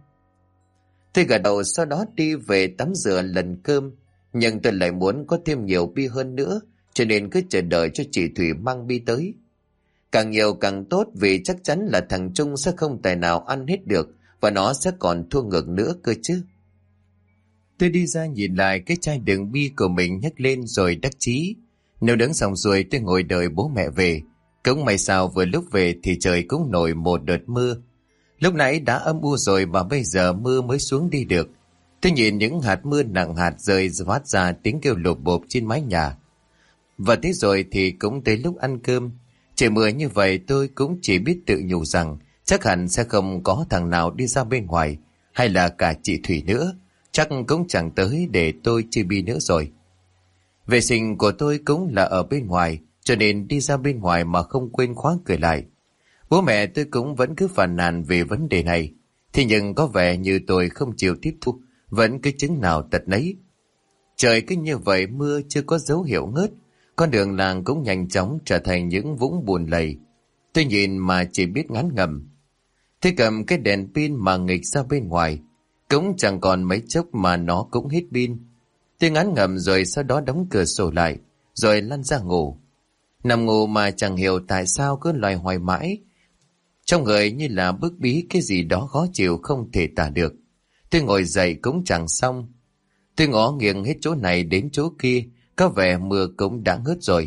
A: Tôi gật đầu, sau đó đi về tắm rửa lần cơm. Nhưng tôi lại muốn có thêm nhiều bia hơn nữa, cho nên cứ chờ đợi cho chị Thủy mang bia tới. Càng nhiều càng tốt, vì chắc chắn là thằng Trung sẽ không tài nào ăn hết được, và nó sẽ còn thua ngược nữa cơ chứ. Tôi đi ra nhìn lại cái chai đựng bia của mình, nhấc lên rồi đắc chí. Nếu đứng xong rồi tôi ngồi đợi bố mẹ về. Cũng may sao vừa lúc về thì trời cũng nổi một đợt mưa. Lúc nãy đã âm u rồi mà bây giờ mưa mới xuống đi được. Tôi nhìn những hạt mưa nặng hạt rơi phát ra tiếng kêu lộp bộp trên mái nhà. Và thế rồi thì cũng tới lúc ăn cơm. Trời mưa như vậy tôi cũng chỉ biết tự nhủ rằng chắc hẳn sẽ không có thằng nào đi ra bên ngoài, hay là cả chị Thủy nữa. Chắc cũng chẳng tới để tôi chơi bi nữa rồi. Vệ sinh của tôi cũng là ở bên ngoài, cho nên đi ra bên ngoài mà không quên khóa cửa lại. Bố mẹ tôi cũng vẫn cứ phàn nàn về vấn đề này. Thế nhưng có vẻ như tôi không chịu tiếp thu, vẫn cứ chứng nào tật nấy. Trời cứ như vậy, mưa chưa có dấu hiệu ngớt. Con đường làng cũng nhanh chóng trở thành những vũng bùn lầy. Tôi nhìn mà chỉ biết ngán ngẩm. Thế cầm cái đèn pin mà nghịch ra bên ngoài. Cũng chẳng còn mấy chốc mà nó cũng hết pin. Tôi ngán ngẩm rồi sau đó đóng cửa sổ lại, rồi lăn ra ngủ. Nằm ngủ mà chẳng hiểu tại sao cứ loay hoay mãi. Trong người như là bức bí cái gì đó khó chịu không thể tả được. Tôi ngồi dậy cũng chẳng xong. Tôi ngó nghiêng hết chỗ này đến chỗ kia, có vẻ mưa cũng đã ngớt rồi.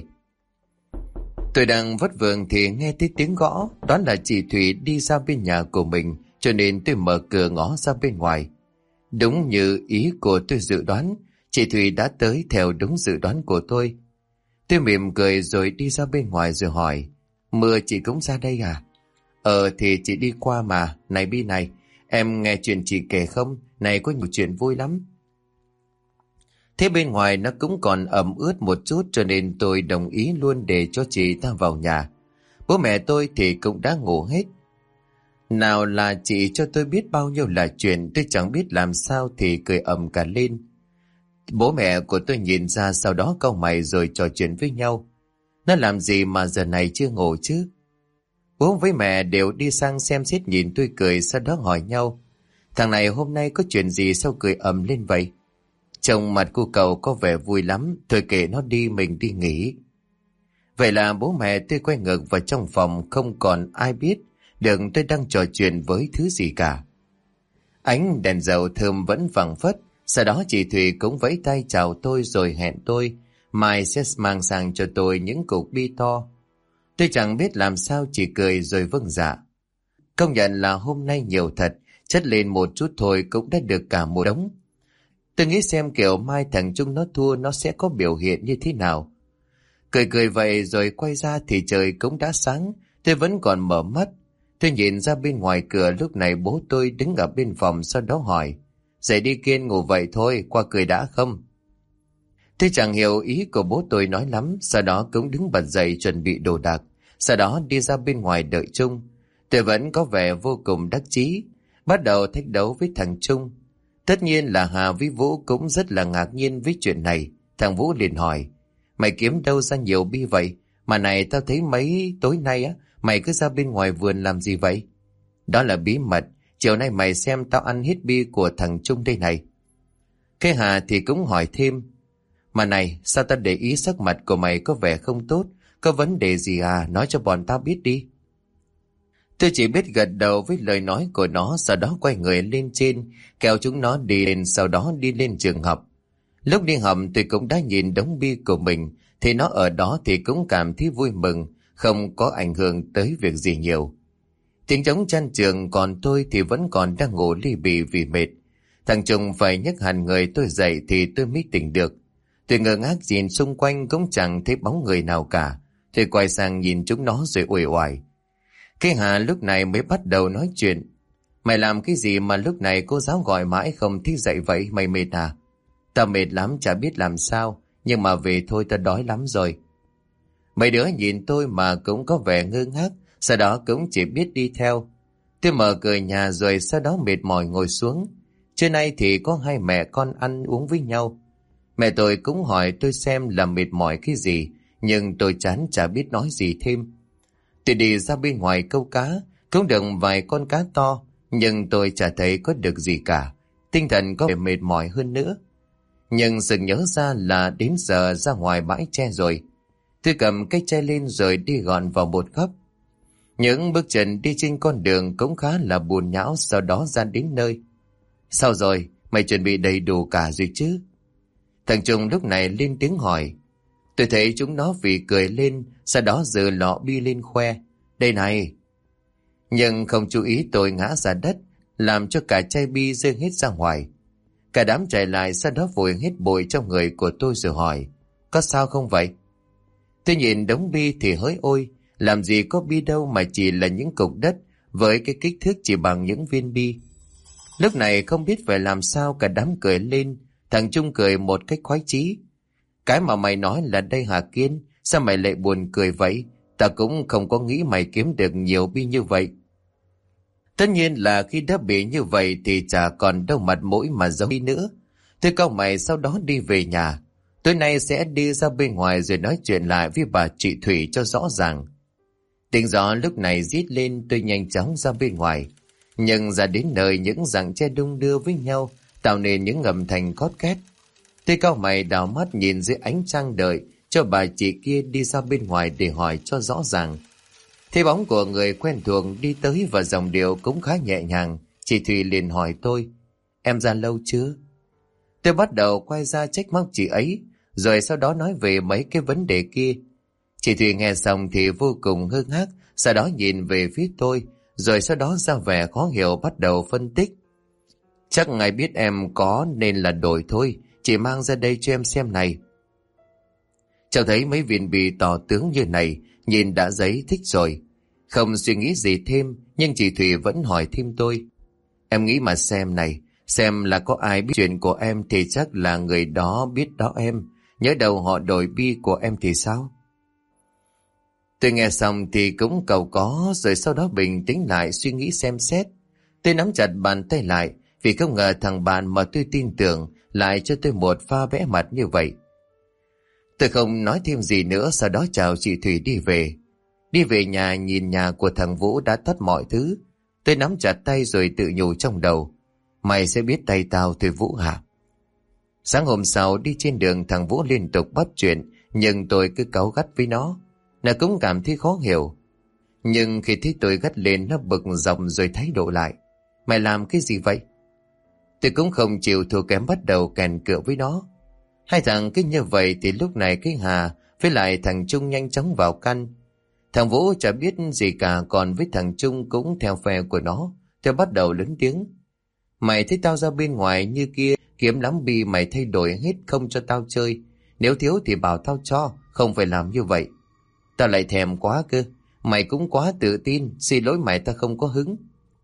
A: Tôi đang vất vưởng thì nghe thấy tiếng gõ, đoán là chị Thủy đi ra bên nhà của mình, cho nên tôi mở cửa ngó ra bên ngoài. Đúng như ý của tôi dự đoán, chị Thủy đã tới theo đúng dự đoán của tôi. Tôi mỉm cười rồi đi ra bên ngoài rồi hỏi, mưa chị cũng ra đây à? Thì chị đi qua mà. Này Bi này, em nghe chuyện chị kể không? Này có nhiều chuyện vui lắm. Thế bên ngoài nó cũng còn ẩm ướt một chút, cho nên tôi đồng ý luôn để cho chị ta vào nhà. Bố mẹ tôi thì cũng đã ngủ hết. Nào là chị cho tôi biết bao nhiêu là chuyện, tôi chẳng biết làm sao thì cười ầm cả lên. Bố mẹ của tôi nhìn ra, sau đó cau mày rồi trò chuyện với nhau. Nó làm gì mà giờ này chưa ngủ chứ? Bố với mẹ đều đi sang xem xét nhìn tôi cười, sau đó hỏi nhau. Thằng này hôm nay có chuyện gì sao cười ầm lên vậy? Trông mặt cô cậu có vẻ vui lắm, thôi kệ nó đi, mình đi nghỉ. Vậy là bố mẹ tôi quay ngược vào trong phòng, không còn ai biết được tôi đang trò chuyện với thứ gì cả. Ánh đèn dầu thơm vẫn vàng phất, sau đó chị Thùy cũng vẫy tay chào tôi rồi hẹn tôi mai sẽ mang sang cho tôi những cục bi to. Tôi chẳng biết làm sao, chỉ cười rồi vâng dạ. Công nhận là hôm nay nhiều thật, chất lên một chút thôi cũng đã được cả một đống. Tôi nghĩ xem kiểu mai thằng Trung nó thua nó sẽ có biểu hiện như thế nào. Cười cười vậy rồi quay ra thì trời cũng đã sáng, tôi vẫn còn mở mắt. Tôi nhìn ra bên ngoài cửa, lúc này bố tôi đứng ở bên phòng, sau đó hỏi. Dậy đi Kiên, ngủ vậy thôi, qua cười đã không? Tôi chẳng hiểu ý của bố tôi nói lắm, sau đó cũng đứng bật dậy chuẩn bị đồ đạc, sau đó đi ra bên ngoài đợi Trung. Tôi vẫn có vẻ vô cùng đắc chí, bắt đầu thách đấu với thằng Trung. Tất nhiên là Hà với Vũ cũng rất là ngạc nhiên với chuyện này. Thằng Vũ liền hỏi, mày kiếm đâu ra nhiều bi vậy? Mà này, tao thấy mấy tối nay á, mày cứ ra bên ngoài vườn làm gì vậy? Đó là bí mật, chiều nay mày xem tao ăn hết bi của thằng Trung đây này. Cái Hà thì cũng hỏi thêm, mà này, sao tao để ý sắc mặt của mày có vẻ không tốt, có vấn đề gì à, nói cho bọn tao biết đi. Tôi chỉ biết gật đầu với lời nói của nó, sau đó quay người lên trên, kéo chúng nó đi lên, sau đó đi lên trường học. Lúc đi học tôi cũng đã nhìn đống bi của mình, thì nó ở đó thì cũng cảm thấy vui mừng, không có ảnh hưởng tới việc gì nhiều. Tiếng trống trên trường, còn tôi thì vẫn còn đang ngủ li bì vì mệt. Thằng Trung phải nhấc hẳn người tôi dậy thì tôi mới tỉnh được. Tôi ngơ ngác nhìn xung quanh cũng chẳng thấy bóng người nào cả. Tôi quay sang nhìn chúng nó rồi uể oải. Cái Hà lúc này mới bắt đầu nói chuyện. Mày làm cái gì mà lúc này cô giáo gọi mãi không thích dậy vậy, mày mệt à? Tao mệt lắm, chả biết làm sao, nhưng mà về thôi, tao đói lắm rồi. Mấy đứa nhìn tôi mà cũng có vẻ ngơ ngác, sau đó cũng chỉ biết đi theo. Tôi mở cửa nhà rồi sau đó mệt mỏi ngồi xuống. Trưa nay thì có hai mẹ con ăn uống với nhau. Mẹ tôi cũng hỏi tôi xem là mệt mỏi cái gì, nhưng tôi chán chả biết nói gì thêm. Tôi đi ra bên ngoài câu cá, cũng được vài con cá to, nhưng tôi chả thấy có được gì cả. Tinh thần có vẻ mệt mỏi hơn nữa. Nhưng sực nhớ ra là đến giờ ra ngoài bãi tre rồi. Tôi cầm cái chai lên rồi đi gọn vào một góc. Những bước chân đi trên con đường cũng khá là buồn nhão, sau đó ra đến nơi. Sao rồi, mày chuẩn bị đầy đủ cả rồi chứ? Thằng Trung lúc này lên tiếng hỏi. Tôi thấy chúng nó vì cười lên, sau đó giơ lọ bi lên khoe. Đây này! Nhưng không chú ý tôi ngã ra đất, làm cho cả chai bi rơi hết ra ngoài. Cả đám chạy lại, sau đó vội hết bụi trong người của tôi rồi hỏi. Có sao không vậy? Tôi nhìn đống bi thì hỡi ôi, làm gì có bi đâu mà chỉ là những cục đất với cái kích thước chỉ bằng những viên bi. Lúc này không biết phải làm sao, cả đám cười lên. Thằng Trung cười một cách khoái chí. Cái mà mày nói là đây hả Kiên? Sao mày lại buồn cười vậy? Ta cũng không có nghĩ mày kiếm được nhiều bi như vậy. Tất nhiên là khi đã bị như vậy thì chả còn đâu mặt mũi mà giống đi nữa. Tôi cau mày sau đó đi về nhà. Tối nay sẽ đi ra bên ngoài rồi nói chuyện lại với bà chị Thủy cho rõ ràng. Tiếng gió lúc này rít lên, tôi nhanh chóng ra bên ngoài. Nhưng ra đến nơi những rặng tre đung đưa với nhau tạo nên những âm thanh cót két. Tôi cau mày đảo mắt nhìn dưới ánh trăng đợi cho bà chị kia đi ra bên ngoài để hỏi cho rõ ràng. Thấy bóng của người quen thuộc đi tới và dòng điệu cũng khá nhẹ nhàng, chị Thùy liền hỏi tôi, em ra lâu chưa? Tôi bắt đầu quay ra trách móc chị ấy, rồi sau đó nói về mấy cái vấn đề kia. Chị Thùy nghe xong thì vô cùng ngơ ngác, sau đó nhìn về phía tôi, rồi sau đó ra vẻ khó hiểu bắt đầu phân tích. Chắc ngài biết em có nên là đổi thôi, chị mang ra đây cho em xem này. Cháu thấy mấy viên bi tỏ tướng như này, nhìn đã giấy thích rồi. Không suy nghĩ gì thêm, nhưng chị Thủy vẫn hỏi thêm tôi. Em nghĩ mà xem này, xem là có ai biết chuyện của em thì chắc là người đó biết đó em. Nhớ đầu họ đổi bi của em thì sao? Tôi nghe xong thì cũng cầu có, rồi sau đó bình tĩnh lại suy nghĩ xem xét. Tôi nắm chặt bàn tay lại vì không ngờ thằng bạn mà tôi tin tưởng lại cho tôi một pha vẽ mặt như vậy. Tôi không nói thêm gì nữa, sau đó chào chị Thủy đi về. Đi về nhà nhìn nhà của thằng Vũ đã tắt mọi thứ. Tôi nắm chặt tay rồi tự nhủ trong đầu. Mày sẽ biết tay tao thôi Vũ hả? Sáng hôm sau đi trên đường thằng Vũ liên tục bắt chuyện, nhưng tôi cứ cáu gắt với nó. Nó cũng cảm thấy khó hiểu. Nhưng khi thấy tôi gắt lên nó bực dọc rồi thái độ lại. Mày làm cái gì vậy? Tôi cũng không chịu thua kém, bắt đầu kèn cựa với nó. Hai thằng cứ như vậy thì lúc này cái Hà với lại thằng Trung nhanh chóng vào căn. Thằng Vũ chả biết gì cả, còn với thằng Trung cũng theo phe của nó. Tôi bắt đầu lớn tiếng. Mày thấy tao ra bên ngoài như kia kiếm lắm bi, mày thay đổi hết không cho tao chơi. Nếu thiếu thì bảo tao cho, không phải làm như vậy. Tao lại thèm quá cơ. Mày cũng quá tự tin, xin lỗi mày, tao không có hứng.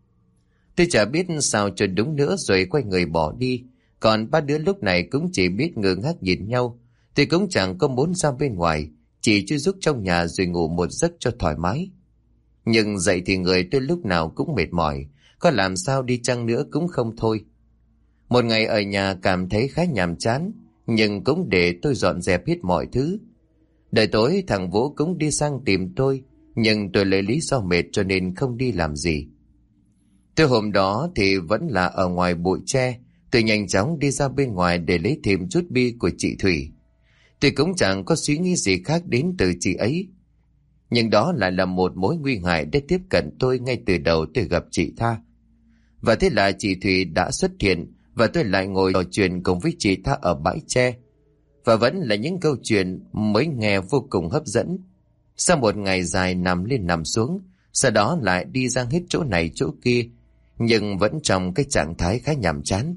A: Tôi chả biết sao cho đúng nữa rồi quay người bỏ đi. Còn ba đứa lúc này cũng chỉ biết ngơ ngác nhìn nhau. Tôi cũng chẳng có muốn ra bên ngoài, chỉ chui rúc trong nhà rồi ngủ một giấc cho thoải mái. Nhưng dậy thì người tôi lúc nào cũng mệt mỏi, có làm sao đi chăng nữa cũng không thôi. Một ngày ở nhà cảm thấy khá nhàm chán, nhưng cũng để tôi dọn dẹp hết mọi thứ. Đợi tối thằng Vũ cũng đi sang tìm tôi, nhưng tôi lấy lý do mệt cho nên không đi làm gì. Tôi hôm đó thì vẫn là ở ngoài bụi tre. Tôi nhanh chóng đi ra bên ngoài để lấy thêm chút bi của chị Thủy. Tôi cũng chẳng có suy nghĩ gì khác đến từ chị ấy. Nhưng đó lại là một mối nguy hại để tiếp cận tôi ngay từ đầu tôi gặp chị Tha. Và thế là chị Thủy đã xuất hiện và tôi lại ngồi trò chuyện cùng với chị Tha ở bãi tre. Và vẫn là những câu chuyện mới nghe vô cùng hấp dẫn. Sau một ngày dài nằm lên nằm xuống, sau đó lại đi ra hết chỗ này chỗ kia, nhưng vẫn trong cái trạng thái khá nhàm chán.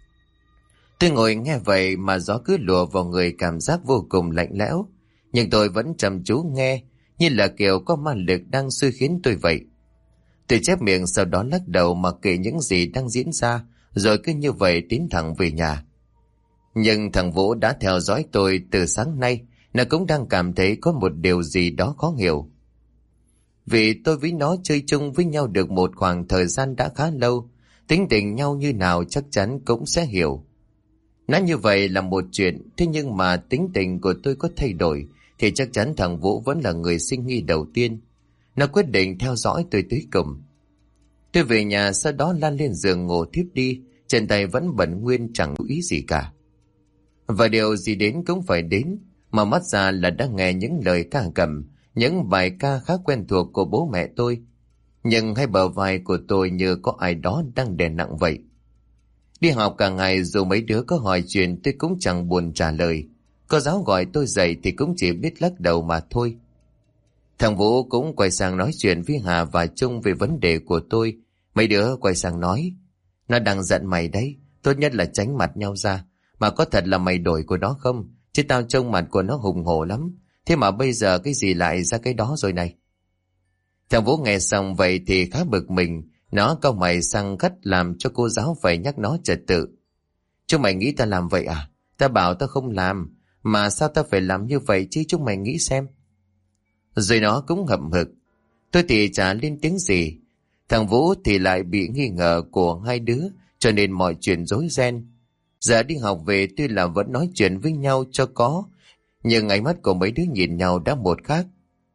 A: Tôi ngồi nghe vậy mà gió cứ lùa vào người, cảm giác vô cùng lạnh lẽo. Nhưng tôi vẫn chăm chú nghe, như là kiểu có ma lực đang xui khiến tôi vậy. Tôi chép miệng sau đó lắc đầu mặc kệ những gì đang diễn ra, rồi cứ như vậy tiến thẳng về nhà. Nhưng thằng Vũ đã theo dõi tôi từ sáng nay, nó cũng đang cảm thấy có một điều gì đó khó hiểu. Vì tôi với nó chơi chung với nhau được một khoảng thời gian đã khá lâu, tính tình nhau như nào chắc chắn cũng sẽ hiểu. Nói như vậy là một chuyện, thế nhưng mà tính tình của tôi có thay đổi thì chắc chắn thằng Vũ vẫn là người sinh nghi đầu tiên. Nó quyết định theo dõi tôi tới cùng. Tôi về nhà sau đó lăn lên giường ngủ thiếp đi, chân tay vẫn bận nguyên chẳng chú ý gì cả. Và điều gì đến cũng phải đến, mà mắt ra là đã nghe những lời ca cầm, những bài ca khá quen thuộc của bố mẹ tôi. Nhưng hai bờ vai của tôi như có ai đó đang đè nặng vậy. Đi học cả ngày dù mấy đứa có hỏi chuyện tôi cũng chẳng buồn trả lời. Cô giáo gọi tôi dậy thì cũng chỉ biết lắc đầu mà thôi. Thằng Vũ cũng quay sang nói chuyện với Hà và Trung về vấn đề của tôi. Mấy đứa quay sang nói, nó đang giận mày đấy, tốt nhất là tránh mặt nhau ra. Mà có thật là mày đổi của nó không? Chứ tao trông mặt của nó hùng hổ lắm. Thế mà bây giờ cái gì lại ra cái đó rồi này? Thằng Vũ nghe xong vậy thì khá bực mình. Nó cau mày sang gắt làm cho cô giáo phải nhắc nó trật tự. Chúng mày nghĩ ta làm vậy à? Ta bảo ta không làm. Mà sao ta phải làm như vậy chứ, chúng mày nghĩ xem. Rồi nó cũng hậm hực. Tôi thì chả lên tiếng gì. Thằng Vũ thì lại bị nghi ngờ của hai đứa, cho nên mọi chuyện rối ren. Giờ đi học về tuy là vẫn nói chuyện với nhau cho có, nhưng ánh mắt của mấy đứa nhìn nhau đã một khác.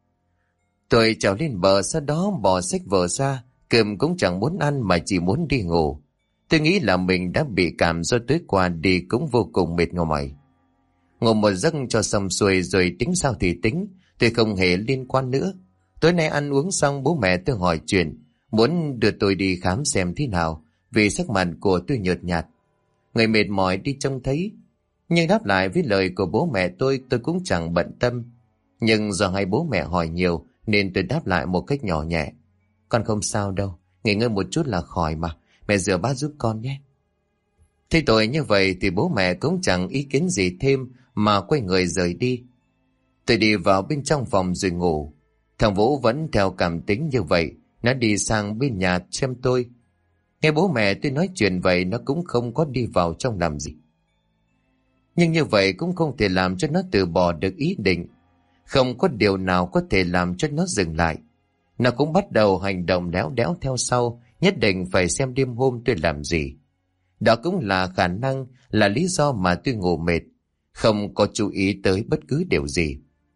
A: Tôi trèo lên bờ, sau đó bỏ sách vở ra, cơm cũng chẳng muốn ăn mà chỉ muốn đi ngủ. Tôi nghĩ là mình đã bị cảm do tối qua đi cũng vô cùng mệt mỏi. Ngủ một giấc cho xong xuôi rồi tính sao thì tính, tôi không hề liên quan nữa. Tối nay ăn uống xong bố mẹ tôi hỏi chuyện, muốn đưa tôi đi khám xem thế nào, vì sắc mặt của tôi nhợt nhạt. Người mệt mỏi đi trông thấy. Nhưng đáp lại với lời của bố mẹ tôi cũng chẳng bận tâm. Nhưng do hai bố mẹ hỏi nhiều nên tôi đáp lại một cách nhỏ nhẹ. Con không sao đâu, nghỉ ngơi một chút là khỏi mà, mẹ rửa bát giúp con nhé. Thấy tôi như vậy thì bố mẹ cũng chẳng ý kiến gì thêm mà quay người rời đi. Tôi đi vào bên trong phòng rồi ngủ. Thằng Vũ vẫn theo cảm tính như vậy, nó đi sang bên nhà xem tôi. Nghe bố mẹ tôi nói chuyện vậy nó cũng không có đi vào trong làm gì. Nhưng như vậy cũng không thể làm cho nó từ bỏ được ý định. Không có điều nào có thể làm cho nó dừng lại. Nó cũng bắt đầu hành động léo đéo theo sau, nhất định phải xem đêm hôm tôi làm gì. Đó cũng là khả năng, là lý do mà tôi ngủ mệt, không có chú ý tới bất cứ điều gì.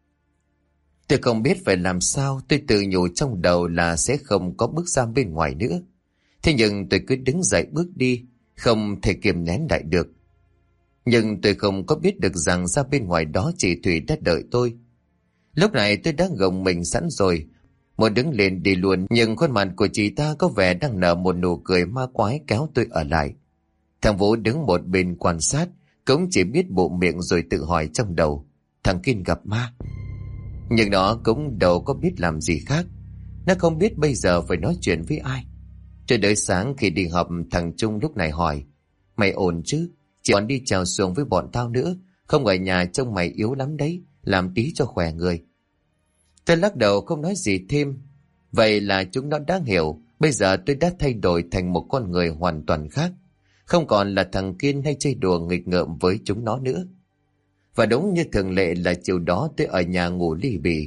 A: Tôi không biết phải làm sao, tôi tự nhủ trong đầu là sẽ không có bước ra bên ngoài nữa. Thế nhưng tôi cứ đứng dậy bước đi, không thể kiềm nén lại được. Nhưng tôi không có biết được rằng ra bên ngoài đó chị Thủy đã đợi tôi. Lúc này tôi đã gồng mình sẵn rồi, muốn đứng lên đi luôn, nhưng khuôn mặt của chị ta có vẻ đang nở một nụ cười ma quái kéo tôi ở lại. Thằng Vũ đứng một bên quan sát, cũng chỉ biết bộ miệng rồi tự hỏi trong đầu, thằng Kiên gặp ma. Nhưng nó cũng đâu có biết làm gì khác. Nó không biết bây giờ phải nói chuyện với ai. Cho tới sáng khi đi học, thằng Trung lúc này hỏi, mày ổn chứ? Chỉ còn đi chèo xuồng với bọn tao nữa, không ở nhà trông mày yếu lắm đấy, làm tí cho khỏe người. Tôi lắc đầu không nói gì thêm. Vậy là chúng nó đã hiểu, bây giờ tôi đã thay đổi thành một con người hoàn toàn khác. Không còn là thằng Kiên hay chơi đùa nghịch ngợm với chúng nó nữa. Và đúng như thường lệ là chiều đó tôi ở nhà ngủ ly bì.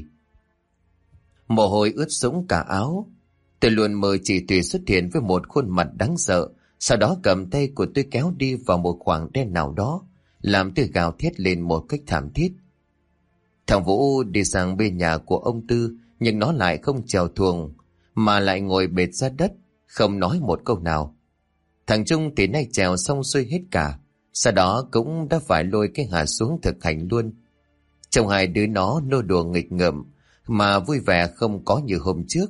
A: Mồ hôi ướt sũng cả áo. Tôi luôn mơ chị Thủy xuất hiện với một khuôn mặt đáng sợ, sau đó cầm tay của tôi kéo đi vào một khoảng đen nào đó, làm tôi gào thét lên một cách thảm thiết. Thằng Vũ đi sang bên nhà của ông Tư, nhưng nó lại không chèo thuồng, mà lại ngồi bệt ra đất, không nói một câu nào. Thằng Trung thì nay chèo xong xuôi hết cả, sau đó cũng đã phải lôi cái Hà xuống thực hành luôn. Trong hai đứa nó nô đùa nghịch ngợm, mà vui vẻ không có như hôm trước.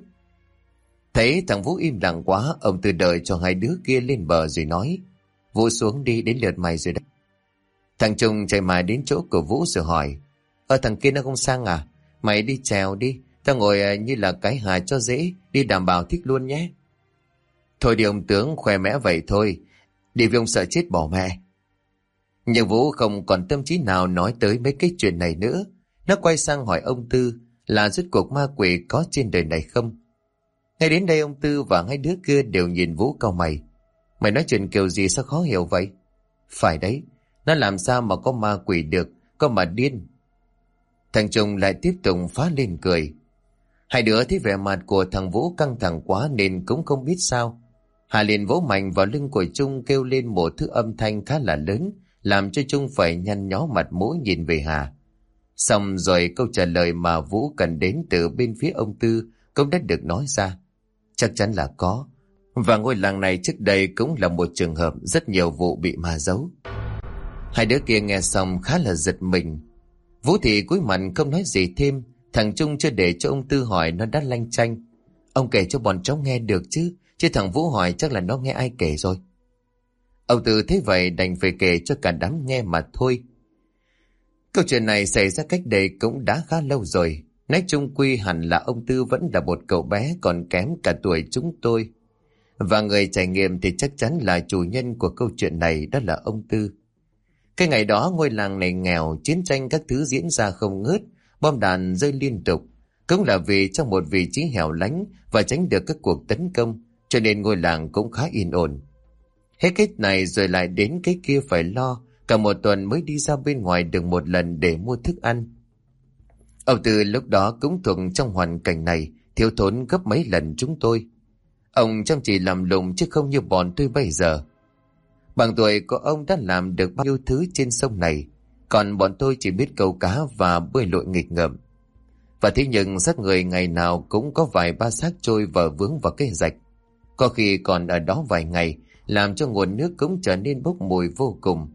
A: Thấy thằng Vũ im lặng quá, ông Tư đợi cho hai đứa kia lên bờ rồi nói, Vũ xuống đi, đến lượt mày rồi đấy. Thằng Trung chạy mà đến chỗ của Vũ rồi hỏi, thằng kia nó không sang à? Mày đi chèo đi, tao ngồi như là cái hà cho dễ, đi đảm bảo thích luôn nhé. Thôi đi ông tướng, khoe mẽ vậy thôi, đi vì ông sợ chết bỏ mẹ. Nhưng Vũ không còn tâm trí nào nói tới mấy cái chuyện này nữa. Nó quay sang hỏi ông Tư là rốt cuộc ma quỷ có trên đời này không. Ngay đến đây ông Tư và hai đứa kia đều nhìn Vũ cau mày. Mày nói chuyện kiểu gì sao khó hiểu vậy? Phải đấy, nó làm sao mà có ma quỷ được, có mà điên. Thằng Trung lại tiếp tục phá lên cười. Hai đứa thấy vẻ mặt của thằng Vũ căng thẳng quá nên cũng không biết sao. Hà liền vỗ mạnh vào lưng của Trung, kêu lên một thứ âm thanh khá là lớn, làm cho Trung phải nhăn nhó mặt mũi nhìn về Hà. Xong rồi câu trả lời mà Vũ cần đến từ bên phía ông Tư cũng đã được nói ra. Chắc chắn là có. Và ngôi làng này trước đây cũng là một trường hợp rất nhiều vụ bị ma giấu. Hai đứa kia nghe xong khá là giật mình. Vũ thì cúi mặt không nói gì thêm. Thằng Trung chưa để cho ông Tư hỏi nó đã lanh chanh. Ông kể cho bọn cháu nghe được chứ. Chứ thằng Vũ hỏi chắc là nó nghe ai kể rồi. Ông Tư thấy vậy đành phải kể cho cả đám nghe mà thôi. Câu chuyện này xảy ra cách đây cũng đã khá lâu rồi. Nói chung quy hẳn là ông Tư vẫn là một cậu bé còn kém cả tuổi chúng tôi. Và người trải nghiệm thì chắc chắn là chủ nhân của câu chuyện này, đó là ông Tư. Cái ngày đó ngôi làng này nghèo, chiến tranh các thứ diễn ra không ngớt, bom đạn rơi liên tục. Cũng là vì trong một vị trí hẻo lánh và tránh được các cuộc tấn công, cho nên ngôi làng cũng khá yên ổn. Hết cái này rồi lại đến cái kia phải lo, cả một tuần mới đi ra bên ngoài được một lần để mua thức ăn. Ông Tư lúc đó cũng thuộc trong hoàn cảnh này, thiếu thốn gấp mấy lần chúng tôi. Ông chăm chỉ làm lụng chứ không như bọn tôi bây giờ. Bằng tuổi của ông đã làm được bao nhiêu thứ trên sông này, còn bọn tôi chỉ biết câu cá và bơi lội nghịch ngợm. Và thế nhưng sát người ngày nào cũng có vài ba xác trôi và vướng vào cái rạch. Có khi còn ở đó vài ngày, làm cho nguồn nước cũng trở nên bốc mùi vô cùng.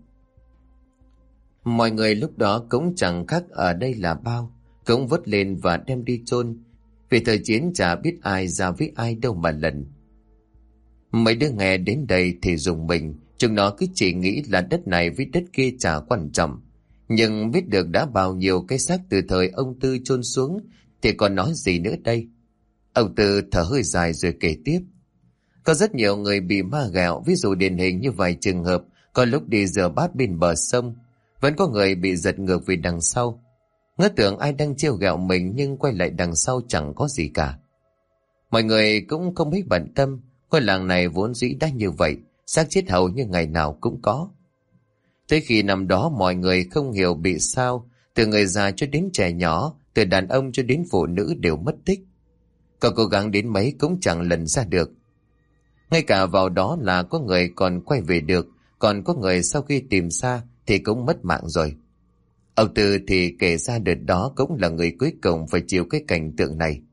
A: Mọi người lúc đó cũng chẳng khác ở đây là bao, cũng vớt lên và đem đi chôn. Vì thời chiến chả biết ai ra với ai đâu mà lần. Mấy đứa nghe đến đây thì dùng mình, chúng nó cứ chỉ nghĩ là đất này với đất kia chả quan trọng. Nhưng biết được đã bao nhiêu cái xác từ thời ông Tư chôn xuống thì còn nói gì nữa đây. Ông Tư thở hơi dài rồi kể tiếp. Có rất nhiều người bị ma ghẹo, ví dụ điển hình như vài trường hợp có lúc đi rửa bát bên bờ sông, vẫn có người bị giật ngược về đằng sau. Ngỡ tưởng ai đang trêu ghẹo mình nhưng quay lại đằng sau chẳng có gì cả. Mọi người cũng không mấy bận tâm, ngôi làng này vốn dĩ đã như vậy, xác chết hầu như ngày nào cũng có. Tới khi năm đó mọi người không hiểu bị sao, từ người già cho đến trẻ nhỏ từ đàn ông cho đến phụ nữ đều mất tích. Có cố gắng đến mấy cũng chẳng lần ra được. Ngay cả vào đó là có người còn quay về được, còn có người sau khi tìm ra thì cũng mất mạng rồi. Ông Tư thì kể ra đợt đó cũng là người cuối cùng phải chịu cái cảnh tượng này.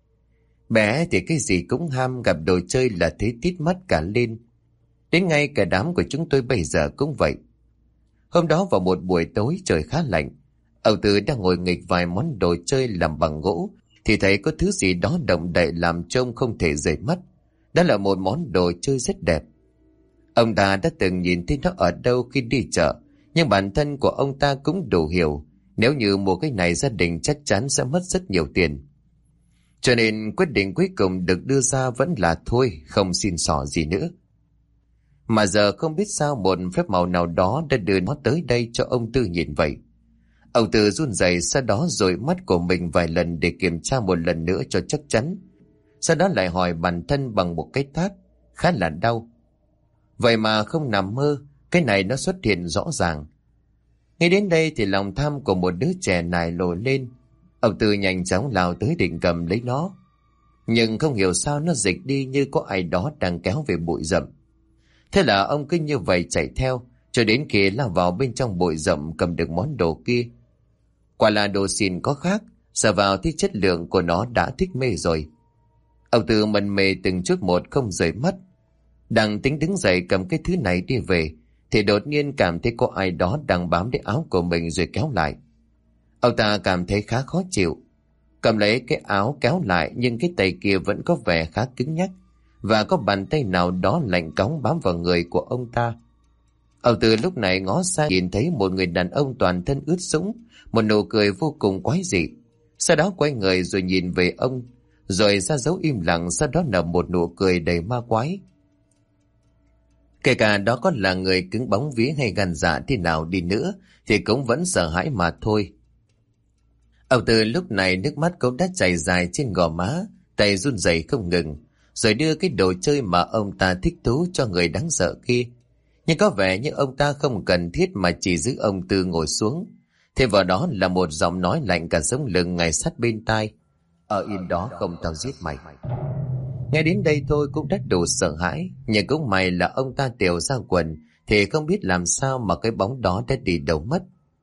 A: Bé thì cái gì cũng ham, gặp đồ chơi là thấy tít mắt cả lên. Đến ngay cả đám của chúng tôi bây giờ cũng vậy. Hôm đó vào một buổi tối trời khá lạnh, ông Tư đang ngồi nghịch vài món đồ chơi làm bằng gỗ thì thấy có thứ gì đó động đậy làm trông không thể rời mắt. Đó là một món đồ chơi rất đẹp. Ông ta đã từng nhìn thấy nó ở đâu khi đi chợ, nhưng bản thân của ông ta cũng đủ hiểu, nếu như mua cái này gia đình chắc chắn sẽ mất rất nhiều tiền. Cho nên quyết định cuối cùng được đưa ra vẫn là thôi, không xin xỏ gì nữa. Mà giờ không biết sao một phép màu nào đó đã đưa nó tới đây cho ông Tư nhìn vậy. Ông Tư run rẩy, sau đó dụi mắt của mình vài lần để kiểm tra một lần nữa cho chắc chắn. Sau đó lại hỏi bản thân bằng một cái tát, khá là đau. Vậy mà không nằm mơ, cái này nó xuất hiện rõ ràng. Ngay đến đây thì lòng tham của một đứa trẻ nảy nổi lên. Ông Tư nhanh chóng lao tới định cầm lấy nó. Nhưng không hiểu sao nó dịch đi như có ai đó đang kéo về bụi rậm. Thế là ông cứ như vậy chạy theo, cho đến khi lao vào bên trong bụi rậm cầm được món đồ kia. Quả là đồ xịn có khác, sờ vào thì chất lượng của nó đã thích mê rồi. Ông Tư mân mê từng chút một không rời mắt. Đang tính đứng dậy cầm cái thứ này đi về, thì đột nhiên cảm thấy có ai đó đang bám lấy áo của mình rồi kéo lại. Ông ta cảm thấy khá khó chịu. Cầm lấy cái áo kéo lại, nhưng cái tay kia vẫn có vẻ khá cứng nhắc, và có bàn tay nào đó lạnh cóng bám vào người của ông ta. Ông Tư lúc này ngó sang nhìn thấy một người đàn ông toàn thân ướt sũng, một nụ cười vô cùng quái dị. Sau đó quay người rồi nhìn về ông, rồi ra dấu im lặng, sau đó nở một nụ cười đầy ma quái. Kể cả đó có là người cứng bóng vía hay gan dạ thế nào đi nữa thì cũng vẫn sợ hãi mà thôi. Ông Tư lúc này nước mắt cũng đã chảy dài trên gò má, tay run rẩy không ngừng, rồi đưa cái đồ chơi mà ông ta thích thú cho người đáng sợ kia. Nhưng có vẻ như ông ta không cần thiết mà chỉ giữ ông Tư ngồi xuống. Thêm vào đó là một giọng nói lạnh cả sống lưng ngay sát bên tai. Ở yên đó không tao giết mày. Nghe đến đây thôi cũng đã đủ sợ hãi, nhưng cũng may là ông ta tiểu ra quần thì không biết làm sao mà cái bóng đó đã đi đâu mất.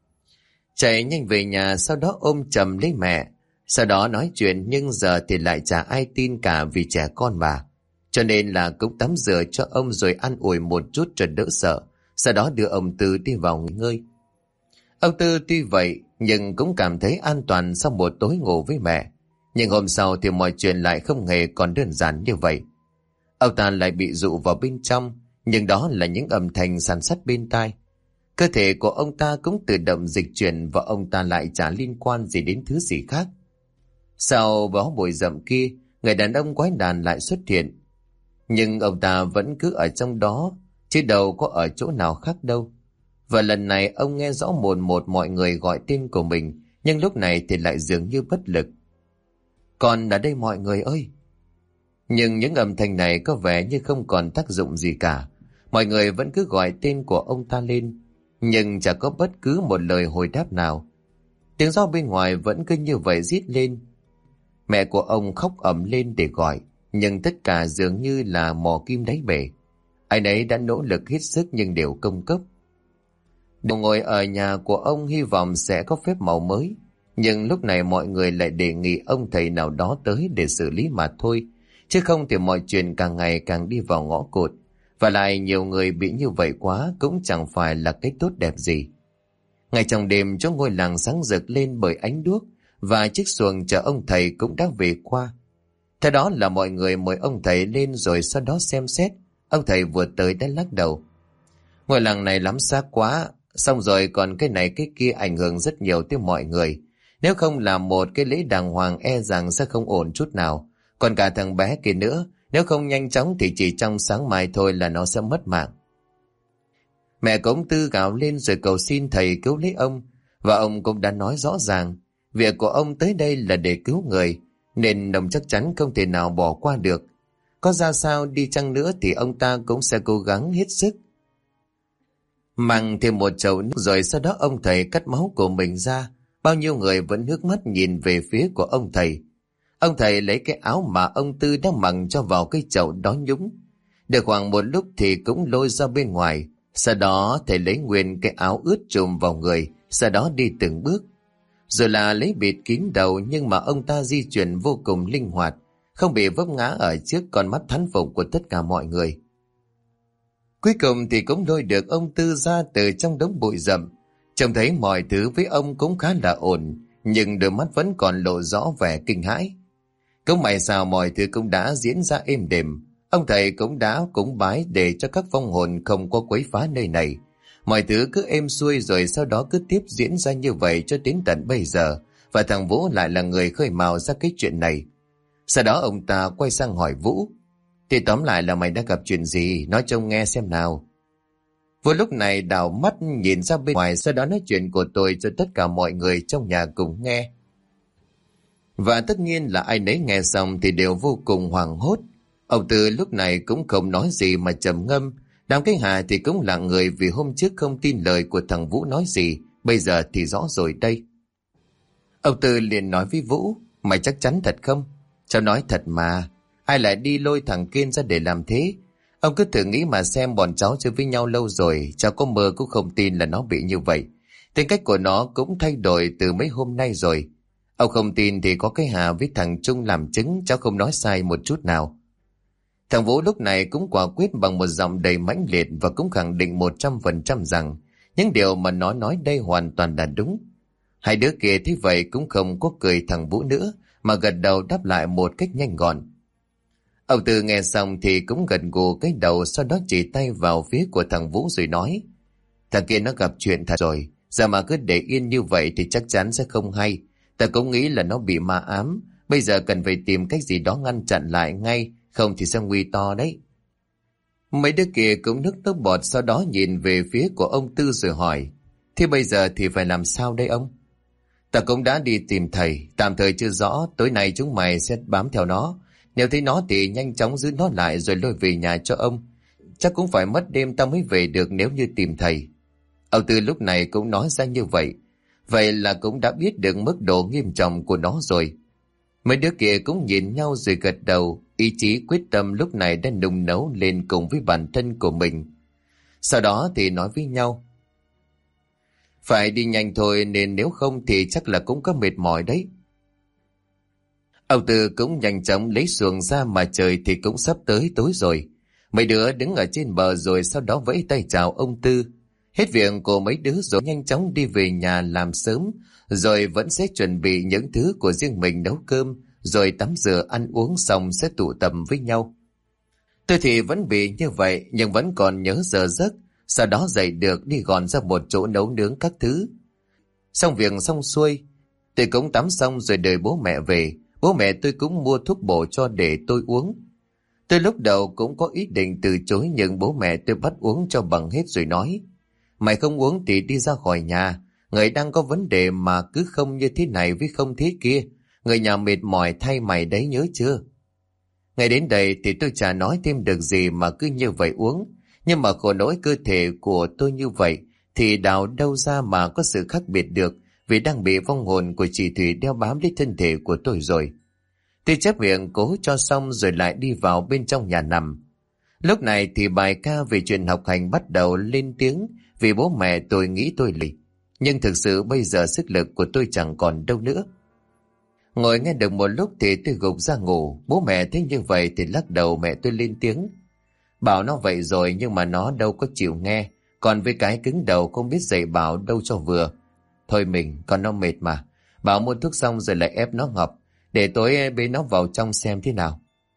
A: Chạy nhanh về nhà, sau đó ôm chầm lấy mẹ, sau đó nói chuyện, nhưng giờ thì lại chả ai tin cả vì trẻ con mà. Cho nên là cũng tắm rửa cho ông rồi an ủi một chút cho đỡ sợ, sau đó đưa ông Tư đi vào nghỉ ngơi. Ông Tư tuy vậy nhưng cũng cảm thấy an toàn sau một tối ngủ với mẹ. Nhưng hôm sau thì mọi chuyện lại không hề còn đơn giản như vậy. Ông ta lại bị dụ vào bên trong, nhưng đó là những âm thanh sàn sắt bên tai. Cơ thể của ông ta cũng tự động dịch chuyển và ông ta lại chả liên quan gì đến thứ gì khác. Sau bó bụi rậm kia, người đàn ông quái đản lại xuất hiện. Nhưng ông ta vẫn cứ ở trong đó, chứ đâu có ở chỗ nào khác đâu. Và lần này ông nghe rõ một một mọi người gọi tên của mình, nhưng lúc này thì lại dường như bất lực. Còn ở đây mọi người ơi! Nhưng những âm thanh này có vẻ như không còn tác dụng gì cả. Mọi người vẫn cứ gọi tên của ông ta lên, nhưng chả có bất cứ một lời hồi đáp nào. Tiếng gió bên ngoài vẫn cứ như vậy rít lên. Mẹ của ông khóc ầm lên để gọi, nhưng tất cả dường như là mò kim đáy bể. Ai nấy đã nỗ lực hết sức nhưng đều công cốc. Đều ngồi ở nhà của ông hy vọng sẽ có phép màu mới, nhưng lúc này mọi người lại đề nghị ông thầy nào đó tới để xử lý mà thôi, chứ không thì mọi chuyện càng ngày càng đi vào ngõ cụt. Và lại nhiều người bị như vậy quá cũng chẳng phải là cái tốt đẹp gì. Ngay trong đêm, chỗ ngôi làng sáng rực lên bởi ánh đuốc, và chiếc xuồng chở ông thầy cũng đã về qua. Theo đó là mọi người mời ông thầy lên, rồi sau đó xem xét. Ông thầy vừa tới đã lắc đầu. Ngôi làng này lắm xa quá, xong rồi còn cái này cái kia ảnh hưởng rất nhiều tới mọi người. Nếu không làm một cái lễ đàng hoàng e rằng sẽ không ổn chút nào. Còn cả thằng bé kia nữa, nếu không nhanh chóng thì chỉ trong sáng mai thôi là nó sẽ mất mạng. Mẹ của ông Tư gào lên rồi cầu xin thầy cứu lấy ông. Và ông cũng đã nói rõ ràng, việc của ông tới đây là để cứu người, nên ông chắc chắn không thể nào bỏ qua được. Có ra sao đi chăng nữa thì ông ta cũng sẽ cố gắng hết sức. Mang thêm một chậu nước rồi sau đó ông thầy cắt máu của mình ra. bao nhiêu người vẫn nước mắt nhìn về phía của ông thầy. Ông thầy lấy cái áo mà ông Tư đã mặc cho vào cái chậu đó nhúng. Được khoảng một lúc thì cũng lôi ra bên ngoài. Sau đó thầy lấy nguyên cái áo ướt trùm vào người, sau đó đi từng bước. Rồi là lấy bịt kín đầu, nhưng mà ông ta di chuyển vô cùng linh hoạt, không bị vấp ngã ở trước con mắt thán phục của tất cả mọi người. Cuối cùng thì cũng lôi được ông Tư ra từ trong đống bụi rậm. Trông thấy mọi thứ với ông cũng khá là ổn, nhưng đôi mắt vẫn còn lộ rõ vẻ kinh hãi. Cũng may sao mọi thứ cũng đã diễn ra êm đềm. Ông thầy cũng đã cúng bái để cho các vong hồn không có quấy phá nơi này. Mọi thứ cứ êm xuôi, rồi sau đó cứ tiếp diễn ra như vậy cho đến tận bây giờ. Và thằng Vũ lại là người khơi mào ra cái chuyện này. Sau đó ông ta quay sang hỏi Vũ: thì tóm lại là mày đã gặp chuyện gì, nói trông nghe xem nào. Vừa lúc này đảo mắt nhìn ra bên ngoài, sau đó nói chuyện của tôi cho tất cả mọi người trong nhà cùng nghe. Và tất nhiên là ai nấy nghe xong thì đều vô cùng hoảng hốt. Ông Tư lúc này cũng không nói gì mà trầm ngâm. Đám cái Hà thì cũng là người vì hôm trước không tin lời của thằng Vũ nói gì, bây giờ thì rõ rồi đây. Ông Tư liền nói với Vũ: mày chắc chắn thật không? Cháu nói thật mà, ai lại đi lôi thằng Kiên ra để làm thế? Ông cứ thử nghĩ mà xem, bọn cháu chơi với nhau lâu rồi, cháu có mơ cũng không tin là nó bị như vậy. Tính cách của nó cũng thay đổi từ mấy hôm nay rồi. Ông không tin thì có cái Hà với thằng Trung làm chứng, cháu không nói sai một chút nào. Thằng Vũ lúc này cũng quả quyết bằng một giọng đầy mãnh liệt và cũng khẳng định 100% rằng những điều mà nó nói đây hoàn toàn là đúng. Hai đứa kia thế vậy cũng không có cười thằng Vũ nữa, mà gật đầu đáp lại một cách nhanh gọn. Ông Tư nghe xong thì cũng gật gù cái đầu, sau đó chỉ tay vào phía của thằng Vũ rồi nói: thằng kia nó gặp chuyện thật rồi, giờ mà cứ để yên như vậy thì chắc chắn sẽ không hay. Ta cũng nghĩ là nó bị ma ám, bây giờ cần phải tìm cách gì đó ngăn chặn lại ngay, không thì sẽ nguy to đấy. Mấy đứa kia cũng nức nước bọt, sau đó nhìn về phía của ông Tư rồi hỏi: thế bây giờ thì phải làm sao đây ông? Ta cũng đã đi tìm thầy, tạm thời chưa rõ, tối nay chúng mày sẽ bám theo nó. Nếu thấy nó thì nhanh chóng giữ nó lại rồi lôi về nhà cho ông. Chắc cũng phải mất đêm ta mới về được nếu như tìm thầy. Ông Tư lúc này cũng nói ra như vậy. Vậy là cũng đã biết được mức độ nghiêm trọng của nó rồi. Mấy đứa kia cũng nhìn nhau rồi gật đầu, ý chí quyết tâm lúc này đã nung nấu lên cùng với bản thân của mình. Sau đó thì nói với nhau: phải đi nhanh thôi, nên nếu không thì chắc là cũng có mệt mỏi đấy. Ông Tư cũng nhanh chóng lấy xuồng ra, mà trời thì cũng sắp tới tối rồi. Mấy đứa đứng ở trên bờ rồi sau đó vẫy tay chào ông Tư. Hết việc của mấy đứa rồi nhanh chóng đi về nhà làm sớm, rồi vẫn sẽ chuẩn bị những thứ của riêng mình, nấu cơm, rồi tắm rửa ăn uống xong sẽ tụ tập với nhau. Tôi thì vẫn bị như vậy, nhưng vẫn còn nhớ giờ giấc, sau đó dậy được đi gọn ra một chỗ nấu nướng các thứ. Xong việc xong xuôi, tôi cũng tắm xong rồi đợi bố mẹ về. Bố mẹ tôi cũng mua thuốc bổ cho để tôi uống. Tôi lúc đầu cũng có ý định từ chối, nhưng bố mẹ tôi bắt uống cho bằng hết rồi nói: mày không uống thì đi ra khỏi nhà, người đang có vấn đề mà cứ không như thế này với không thế kia, người nhà mệt mỏi thay mày đấy, nhớ chưa? Ngay đến đây thì tôi chả nói thêm được gì mà cứ như vậy uống. Nhưng mà khổ nỗi cơ thể của tôi như vậy thì đào đâu ra mà có sự khác biệt được, vì đang bị vong hồn của chị Thủy đeo bám đến thân thể của tôi rồi. Tôi chép miệng cố cho xong rồi lại đi vào bên trong nhà nằm. Lúc này thì bài ca về chuyện học hành bắt đầu lên tiếng, vì bố mẹ tôi nghĩ tôi lì. Nhưng thực sự bây giờ sức lực của tôi chẳng còn đâu nữa. Ngồi nghe được một lúc thì tôi gục ra ngủ. Bố mẹ thấy như vậy thì lắc đầu. Mẹ tôi lên tiếng: bảo nó vậy rồi nhưng mà nó đâu có chịu nghe. Còn với cái cứng đầu không biết dạy bảo đâu cho vừa. Thôi mình, con nó mệt mà. Bảo mua thuốc xong rồi lại ép nó ngọc. Để tối bế nó vào trong xem thế nào.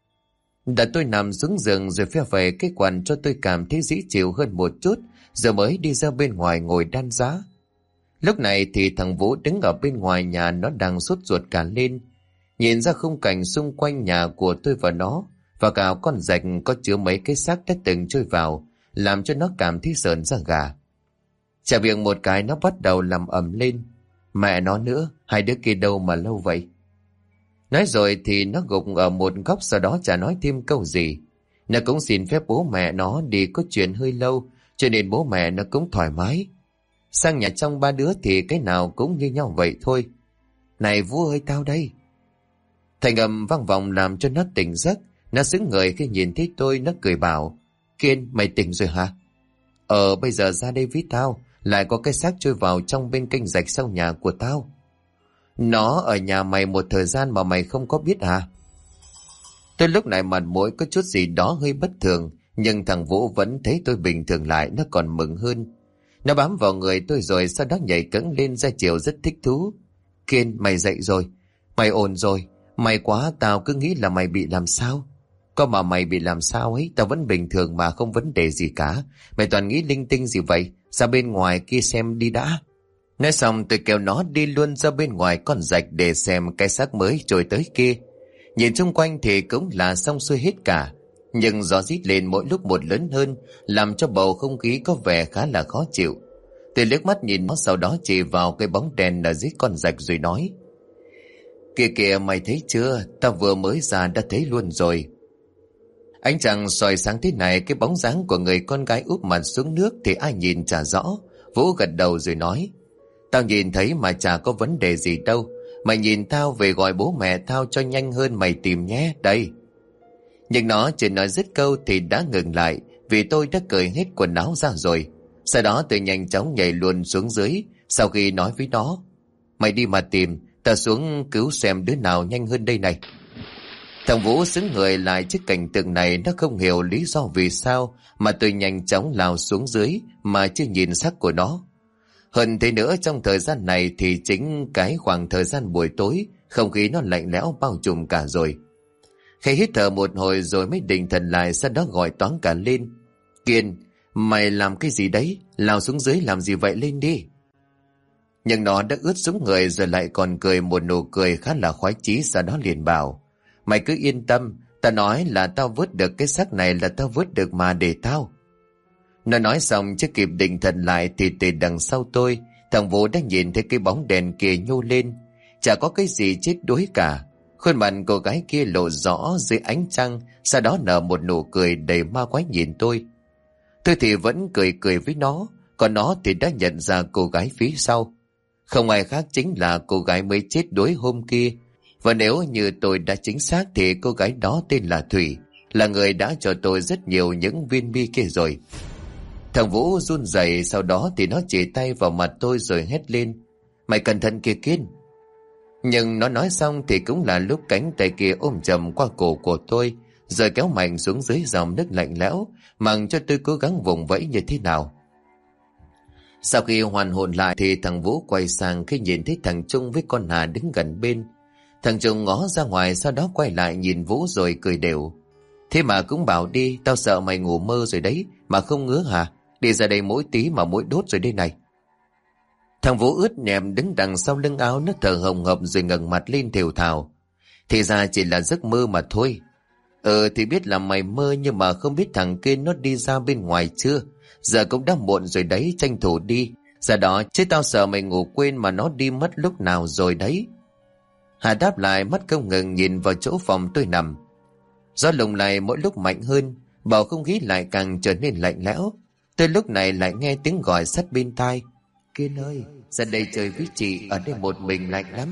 A: Đã tôi nằm xuống giường rồi phe về cái quần cho tôi cảm thấy dễ chịu hơn một chút, rồi mới đi ra bên ngoài ngồi đan giá. Lúc này thì thằng Vũ đứng ở bên ngoài nhà, nó đang sốt ruột cả lên. Nhìn ra khung cảnh xung quanh nhà của tôi và nó, và cả con rạch có chứa mấy cái xác đã từng trôi vào, làm cho nó cảm thấy sởn da gà. Chả việc một cái nó bắt đầu làm ầm lên: mẹ nó nữa, hai đứa kia đâu mà lâu vậy? Nói rồi thì nó gục ở một góc, sau đó chả nói thêm câu gì. Nó cũng xin phép bố mẹ nó đi có chuyện hơi lâu, cho nên bố mẹ nó cũng thoải mái. Sang nhà trong ba đứa thì cái nào cũng như nhau vậy thôi. Này Vũ ơi, tao đây. Thành âm vang vọng làm cho nó tỉnh giấc. Nó sững người khi nhìn thấy tôi, nó cười bảo: Kiên, mày tỉnh rồi hả? Bây giờ ra đây với tao, lại có cái xác trôi vào trong bên kênh rạch sau nhà của tao. Nó ở nhà mày một thời gian mà mày không có biết à? Tôi lúc này mặt mũi có chút gì đó hơi bất thường, nhưng thằng Vũ vẫn thấy tôi bình thường lại, nó còn mừng hơn. Nó bám vào người tôi rồi sau đó nhảy cẫng lên ra chiều rất thích thú. Kiên, mày dậy rồi, mày ổn rồi. May quá, tao cứ nghĩ là mày bị làm sao. Có mà mày bị làm sao ấy, tao vẫn bình thường mà, không vấn đề gì cả. Mày toàn nghĩ linh tinh gì vậy? Ra bên ngoài kia xem đi đã. Nói xong tôi kéo nó đi luôn ra bên ngoài con rạch để xem cái xác mới trôi tới kia. Nhìn xung quanh thì cũng là xong xuôi hết cả, nhưng gió rít lên mỗi lúc một lớn hơn, làm cho bầu không khí có vẻ khá là khó chịu. Tôi liếc mắt nhìn nó, sau đó chỉ vào cái bóng đèn ở dưới con rạch rồi nói: Kìa kìa, mày thấy chưa? Tao vừa mới ra đã thấy luôn rồi. Ánh trăng soi sáng thế này, cái bóng dáng của người con gái úp mặt xuống nước thì ai nhìn chả rõ. Vũ gật đầu rồi nói: Tao nhìn thấy mà chả có vấn đề gì đâu. Mày nhìn tao về gọi bố mẹ tao cho nhanh hơn mày tìm nhé, đây. Nhưng nó chưa nói dứt câu thì đã ngừng lại, vì tôi đã cởi hết quần áo ra rồi. Sau đó tôi nhanh chóng nhảy luôn xuống dưới, sau khi nói với nó: Mày đi mà tìm, ta xuống cứu xem đứa nào nhanh hơn đây này. Thằng Vũ xứng người lại trước cảnh tượng này, nó không hiểu lý do vì sao mà tôi nhanh chóng lao xuống dưới mà chưa nhìn xác của nó. Hơn thế nữa, trong thời gian này thì chính cái khoảng thời gian buổi tối, không khí nó lạnh lẽo bao trùm cả rồi. Khi hít thở một hồi rồi mới định thần lại, sau đó gọi toáng cả lên: Kiên, mày làm cái gì đấy? Lao xuống dưới làm gì vậy, lên đi. Nhưng nó đã ướt sũng người rồi lại còn cười một nụ cười khá là khoái chí, sau đó liền bảo: Mày cứ yên tâm, ta nói là tao vớt được cái xác này là tao vớt được mà, để tao. Nó nói xong chưa kịp định thần lại thì từ đằng sau tôi, thằng Vũ đã nhìn thấy cái bóng đèn kia nhô lên. Chả có cái gì chết đuối cả. Khuôn mặt cô gái kia lộ rõ dưới ánh trăng, sau đó nở một nụ cười đầy ma quái nhìn tôi. Tôi thì vẫn cười cười với nó, còn nó thì đã nhận ra cô gái phía sau. Không ai khác chính là cô gái mới chết đuối hôm kia. Và nếu như tôi đã chính xác thì cô gái đó tên là Thủy, là người đã cho tôi rất nhiều những viên bi kia rồi. Thằng Vũ run rẩy, sau đó thì nó chỉ tay vào mặt tôi rồi hét lên: Mày cẩn thận kìa Kiên. Nhưng nó nói xong thì cũng là lúc cánh tay kia ôm chầm qua cổ của tôi, rồi kéo mạnh xuống dưới dòng nước lạnh lẽo, mặc cho tôi cố gắng vùng vẫy như thế nào. Sau khi hoàn hồn lại thì thằng Vũ quay sang khi nhìn thấy thằng Trung với con Hà đứng gần bên. Thằng Trung ngó ra ngoài, sau đó quay lại nhìn Vũ rồi cười đều: Thế mà cũng bảo đi, tao sợ mày ngủ mơ rồi đấy, mà không ngứa hả? Đi ra đây mỗi tí mà mũi đốt rồi đây này. Thằng Vũ ướt nhèm đứng đằng sau lưng áo, nó thở hồng hộc rồi ngẩng mặt lên thều thào: Thì ra chỉ là giấc mơ mà thôi. Thì biết là mày mơ, nhưng mà không biết thằng kia nó đi ra bên ngoài chưa. Giờ cũng đã muộn rồi đấy, tranh thủ đi. Giờ đó chứ tao sợ mày ngủ quên mà nó đi mất lúc nào rồi đấy. Hà đáp lại, mắt không ngừng nhìn vào chỗ phòng tôi nằm. Gió lùng lại mỗi lúc mạnh hơn, bầu không khí lại càng trở nên lạnh lẽo. Tôi lúc này lại nghe tiếng gọi sát bên tai: Kiên ơi, ra đây chơi với chị, ở đây một mình lạnh lắm.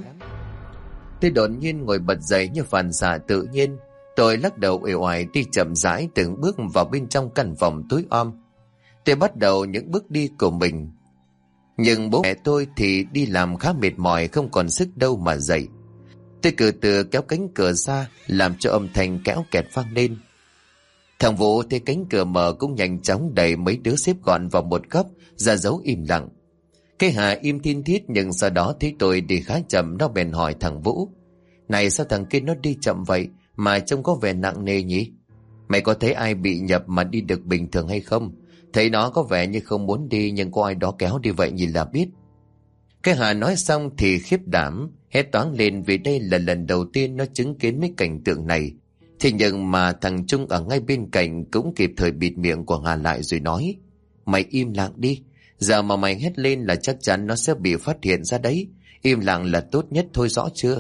A: Tôi đột nhiên ngồi bật dậy như phản xạ tự nhiên. Tôi lắc đầu uể oải đi chậm rãi từng bước vào bên trong căn phòng tối om. Tôi bắt đầu những bước đi của mình. Nhưng bố mẹ tôi thì đi làm khá mệt mỏi, không còn sức đâu mà dậy. Tôi từ từ kéo cánh cửa ra, làm cho âm thanh kéo kẹt vang lên. Thằng Vũ thấy cánh cửa mở cũng nhanh chóng đẩy mấy đứa xếp gọn vào một góc, ra dấu im lặng. Cái Hà im thiên thiết, nhưng sau đó thấy tôi đi khá chậm, nó bèn hỏi thằng Vũ: Này, sao thằng kia nó đi chậm vậy mà trông có vẻ nặng nề nhỉ? Mày có thấy ai bị nhập mà đi được bình thường hay không? Thấy nó có vẻ như không muốn đi, nhưng có ai đó kéo đi vậy nhìn là biết. Cái Hà nói xong thì khiếp đảm, hét toáng lên vì đây là lần đầu tiên nó chứng kiến mấy cảnh tượng này. Thế nhưng mà thằng Trung ở ngay bên cạnh cũng kịp thời bịt miệng của Hà lại rồi nói: Mày im lặng đi, giờ mà mày hét lên là chắc chắn nó sẽ bị phát hiện ra đấy. Im lặng là tốt nhất thôi, rõ chưa?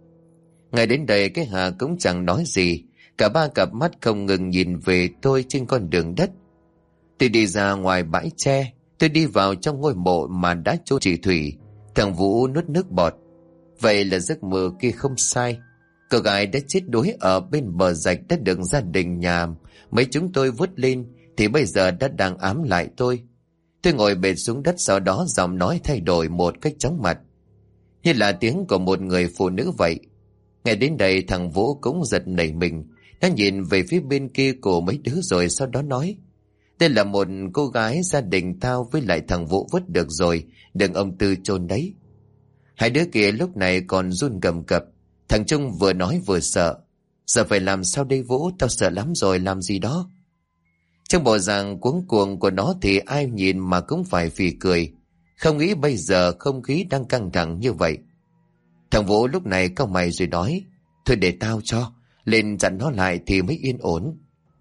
A: Ngay đến đây cái Hà cũng chẳng nói gì, cả ba cặp mắt không ngừng nhìn về tôi trên con đường đất. Tôi đi ra ngoài bãi tre, Tôi đi vào trong ngôi mộ mà đã chôn chị Thủy. Thằng Vũ nuốt nước bọt. Vậy là giấc mơ kia không sai. Cô gái đã chết đuối ở bên bờ rạch đã được gia đình nhà mấy chúng tôi vớt lên, thì bây giờ đã đang ám lại tôi. Tôi ngồi bệt xuống đất, sau đó giọng nói thay đổi một cách chóng mặt, như là tiếng của một người phụ nữ vậy. Nghe đến đây thằng Vũ cũng giật nảy mình. Nó nhìn về phía bên kia của mấy đứa rồi sau đó nói: đây là một cô gái gia đình tao với lại thằng Vũ vớt được rồi, đừng ông Tư chôn đấy. Hai đứa kia lúc này còn run cầm cập. Thằng Trung vừa nói vừa sợ. Giờ phải làm sao đây Vũ, tao sợ lắm rồi, làm gì đó. Trong bộ dạng cuống cuồng của nó thì ai nhìn mà cũng phải phì cười. Không nghĩ bây giờ không khí đang căng thẳng như vậy. Thằng Vũ lúc này cau mày rồi nói: thôi để tao cho, lên dặn nó lại thì mới yên ổn.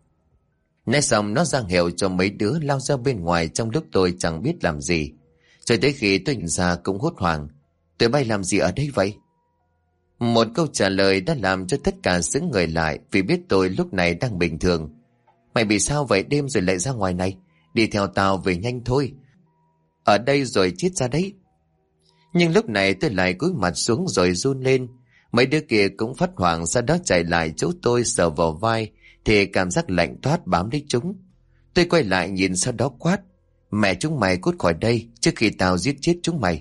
A: Nói xong nó ra hiệu cho mấy đứa lao ra bên ngoài trong lúc tôi chẳng biết làm gì. Cho tới khi tôi nhìn ra cũng hốt hoảng: tụi bay làm gì ở đây vậy? Một câu trả lời đã làm cho tất cả sững người lại, vì biết tôi lúc này đang bình thường. Mày bị sao vậy đêm rồi lại ra ngoài này? Đi theo tao về nhanh thôi, ở đây rồi chết ra đấy. Nhưng lúc này tôi lại cúi mặt xuống rồi run lên. Mấy đứa kia cũng phát hoảng, sau đó chạy lại chỗ tôi sờ vào vai thì cảm giác lạnh toát bám lấy chúng. Tôi quay lại nhìn sau đó quát: mẹ chúng mày cút khỏi đây trước khi tao giết chết chúng mày.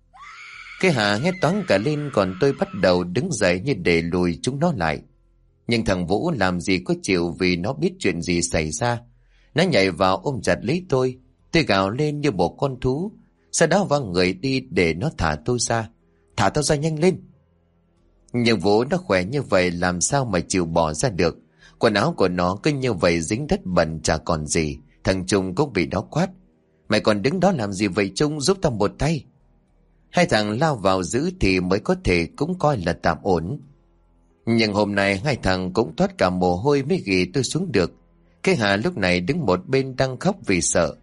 A: Cái Hà hét toáng cả lên, còn tôi bắt đầu đứng dậy như để lùi chúng nó lại. Nhưng thằng Vũ làm gì có chịu, vì nó biết chuyện gì xảy ra. Nó nhảy vào ôm chặt lấy tôi. Tôi gào lên như một con thú, sau đó văng người đi để nó thả tôi ra. Thả tao ra nhanh lên. Nhưng Vũ nó khỏe như vậy làm sao mà chịu bỏ ra được. Quần áo của nó cứ như vậy dính đất bẩn chả còn gì. Thằng Trung cũng bị đó quát: mày còn đứng đó làm gì vậy Trung, giúp tao một tay. Hai thằng lao vào giữ thì mới có thể cũng coi là tạm ổn. Nhưng hôm nay hai thằng cũng thoát cả mồ hôi mới ghi tôi xuống được. Cái Hà lúc này đứng một bên đang khóc vì sợ.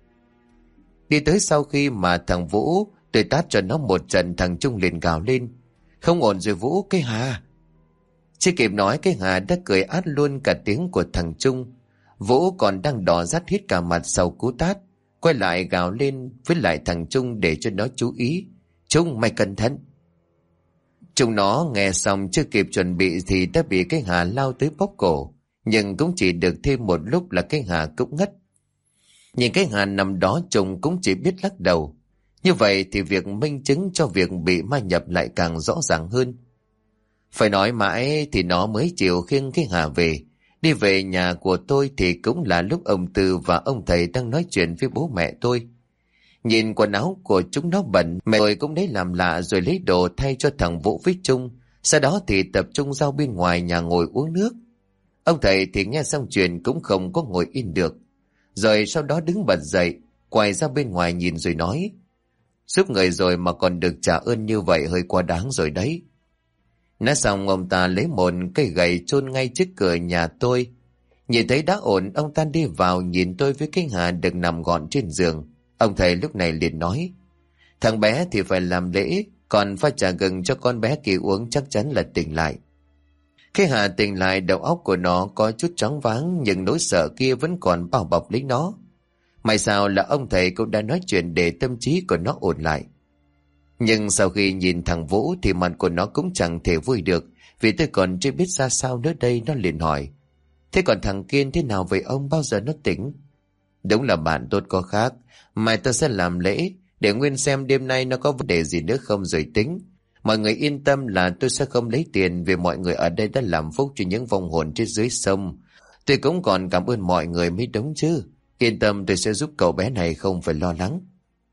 A: Đi tới sau khi mà thằng Vũ tôi tát cho nó một trận, thằng Trung liền gào lên: không ổn rồi Vũ, cái Hà. Chưa kịp nói cái Hà đã cười át luôn cả tiếng của thằng Trung. Vũ còn đang đỏ rát hết cả mặt sau cú tát, quay lại gào lên với lại thằng Trung để cho nó chú ý: Trung mày cẩn thận. Chúng nó nghe xong chưa kịp chuẩn bị thì đã bị cái Hà lao tới bóp cổ. Nhưng cũng chỉ được thêm một lúc là cái Hà cũng ngất. Nhìn cái Hà nằm đó, Trung cũng chỉ biết lắc đầu. Như vậy thì việc minh chứng cho việc bị ma nhập lại càng rõ ràng hơn. Phải nói mãi thì nó mới chịu khiêng cái Hà về. Đi về nhà của tôi thì cũng là lúc ông Tư và ông thầy đang nói chuyện với bố mẹ tôi. Nhìn quần áo của chúng nó bẩn, mẹ tôi cũng lấy làm lạ rồi lấy đồ thay cho thằng Vũ với Trung. Sau đó thì tập trung ra bên ngoài nhà ngồi uống nước. Ông thầy thì nghe xong chuyện cũng không có ngồi yên được. Rồi sau đó đứng bật dậy, quay ra bên ngoài nhìn rồi nói: giúp người rồi mà còn được trả ơn như vậy hơi quá đáng rồi đấy. Nói xong ông ta lấy một cây gậy chôn ngay trước cửa nhà tôi. Nhìn thấy đã ổn, ông ta đi vào nhìn tôi với cái Hà được nằm gọn trên giường. Ông thầy lúc này liền nói: thằng bé thì phải làm lễ, còn pha trà gừng cho con bé kia uống chắc chắn là tỉnh lại. Cái Hà tỉnh lại, đầu óc của nó có chút choáng váng, nhưng nỗi sợ kia vẫn còn bao bọc lấy nó. May sao là ông thầy cũng đã nói chuyện để tâm trí của nó ổn lại. Nhưng sau khi nhìn thằng Vũ thì mặt của nó cũng chẳng thể vui được, vì tôi còn chưa biết ra sao nữa đây. Nó liền hỏi: thế còn thằng Kiên thế nào vậy ông, bao giờ nó tỉnh? Đúng là bạn tốt có khác, mai tôi sẽ làm lễ để nguyên xem đêm nay nó có vấn đề gì nữa không rồi tính. Mọi người yên tâm là tôi sẽ không lấy tiền, vì mọi người ở đây đã làm phúc cho những vong hồn trên dưới sông. Tôi cũng còn cảm ơn mọi người mới đúng chứ. Yên tâm, tôi sẽ giúp cậu bé này, không phải lo lắng.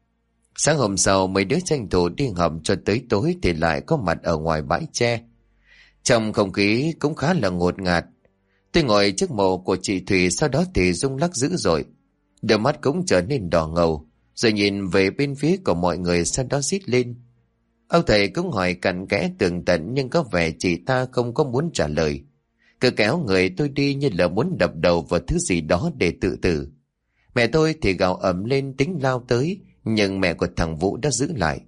A: Sáng hôm sau, mấy đứa tranh thủ đi học cho tới tối thì lại có mặt ở ngoài bãi tre. Trong không khí cũng khá là ngột ngạt. Tôi ngồi trước mộ của chị Thủy, sau đó thì rung lắc dữ dội. Đôi mắt cũng trở nên đỏ ngầu, rồi nhìn về bên phía của mọi người, sau đó rít lên. Ông thầy cũng hỏi cặn kẽ tường tận, nhưng có vẻ chị ta không có muốn trả lời. Cứ kéo người tôi đi như là muốn đập đầu vào thứ gì đó để tự tử. Mẹ tôi thì gào ầm lên tính lao tới, nhưng mẹ của thằng Vũ đã giữ lại.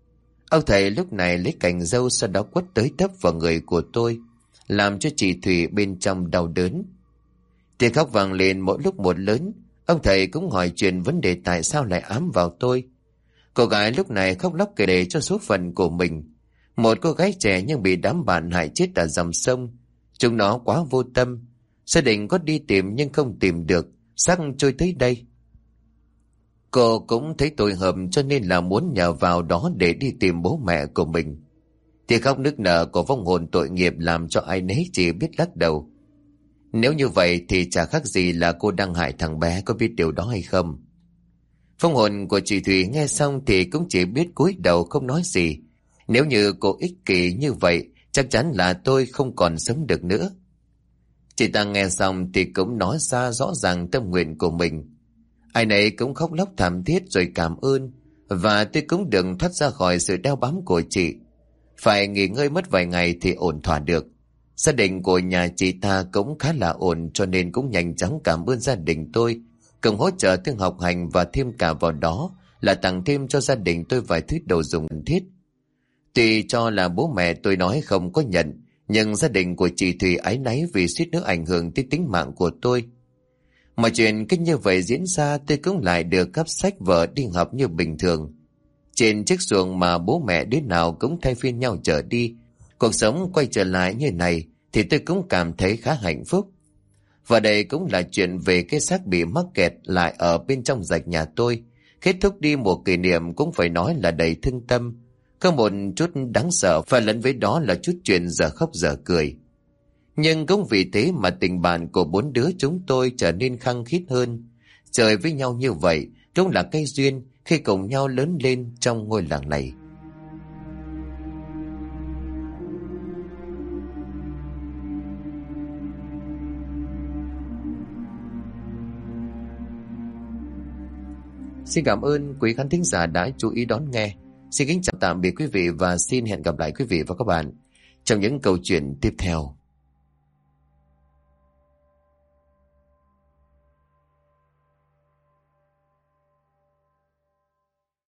A: Ông thầy lúc này lấy cành râu, sau đó quất tới tấp vào người của tôi, làm cho chị Thủy bên trong đau đớn. Tiếng khóc vang lên mỗi lúc một lớn. Ông thầy cũng hỏi chuyện vấn đề tại sao lại ám vào tôi. Cô gái lúc này khóc lóc kể lể cho số phận của mình. Một cô gái trẻ nhưng bị đám bạn hại chết ở dòng sông. Chúng nó quá vô tâm. Gia đình có đi tìm nhưng không tìm được, xác trôi tới đây. Cô cũng thấy tội hợp cho nên là muốn nhờ vào đó để đi tìm bố mẹ của mình. Thì khóc nức nở của vong hồn tội nghiệp làm cho ai nấy chỉ biết lắc đầu. Nếu như vậy thì chả khác gì là cô đang hại thằng bé, có biết điều đó hay không? Vong hồn của chị Thủy nghe xong thì cũng chỉ biết cúi đầu không nói gì. Nếu như cô ích kỷ như vậy, chắc chắn là tôi không còn sống được nữa. Chị ta nghe xong thì cũng nói ra rõ ràng tâm nguyện của mình. Ai nấy cũng khóc lóc thảm thiết rồi cảm ơn, và tôi cũng được thoát ra khỏi sự đeo bám của chị. Phải nghỉ ngơi mất vài ngày thì ổn thỏa được. Gia đình của nhà chị ta cũng khá là ổn, cho nên cũng nhanh chóng cảm ơn gia đình tôi, cùng hỗ trợ tương học hành, và thêm cả vào đó là tặng thêm cho gia đình tôi vài thứ đồ dùng cần thiết. Tuy cho là bố mẹ tôi nói không có nhận, nhưng gia đình của chị Thùy áy náy vì suýt nữa ảnh hưởng tới tính mạng của tôi. Mọi chuyện cứ như vậy diễn ra, tôi cũng lại được gấp sách vở đi học như bình thường. Trên chiếc xuồng mà bố mẹ đứa nào cũng thay phiên nhau chở đi, cuộc sống quay trở lại như này thì tôi cũng cảm thấy khá hạnh phúc. Và đây cũng là chuyện về cái xác bị mắc kẹt lại ở bên trong rạch nhà tôi. Kết thúc đi một kỷ niệm cũng phải nói là đầy thương tâm. Có một chút đáng sợ, và lẫn với đó là chút chuyện giờ khóc giờ cười. Nhưng cũng vì thế mà tình bạn của bốn đứa chúng tôi trở nên khăng khít hơn. Chơi với nhau như vậy cũng là cái duyên khi cùng nhau lớn lên trong ngôi làng này. Xin cảm ơn quý khán thính giả đã chú ý đón nghe. Xin kính chào tạm biệt quý vị và xin hẹn gặp lại quý vị và các bạn trong những câu chuyện tiếp theo.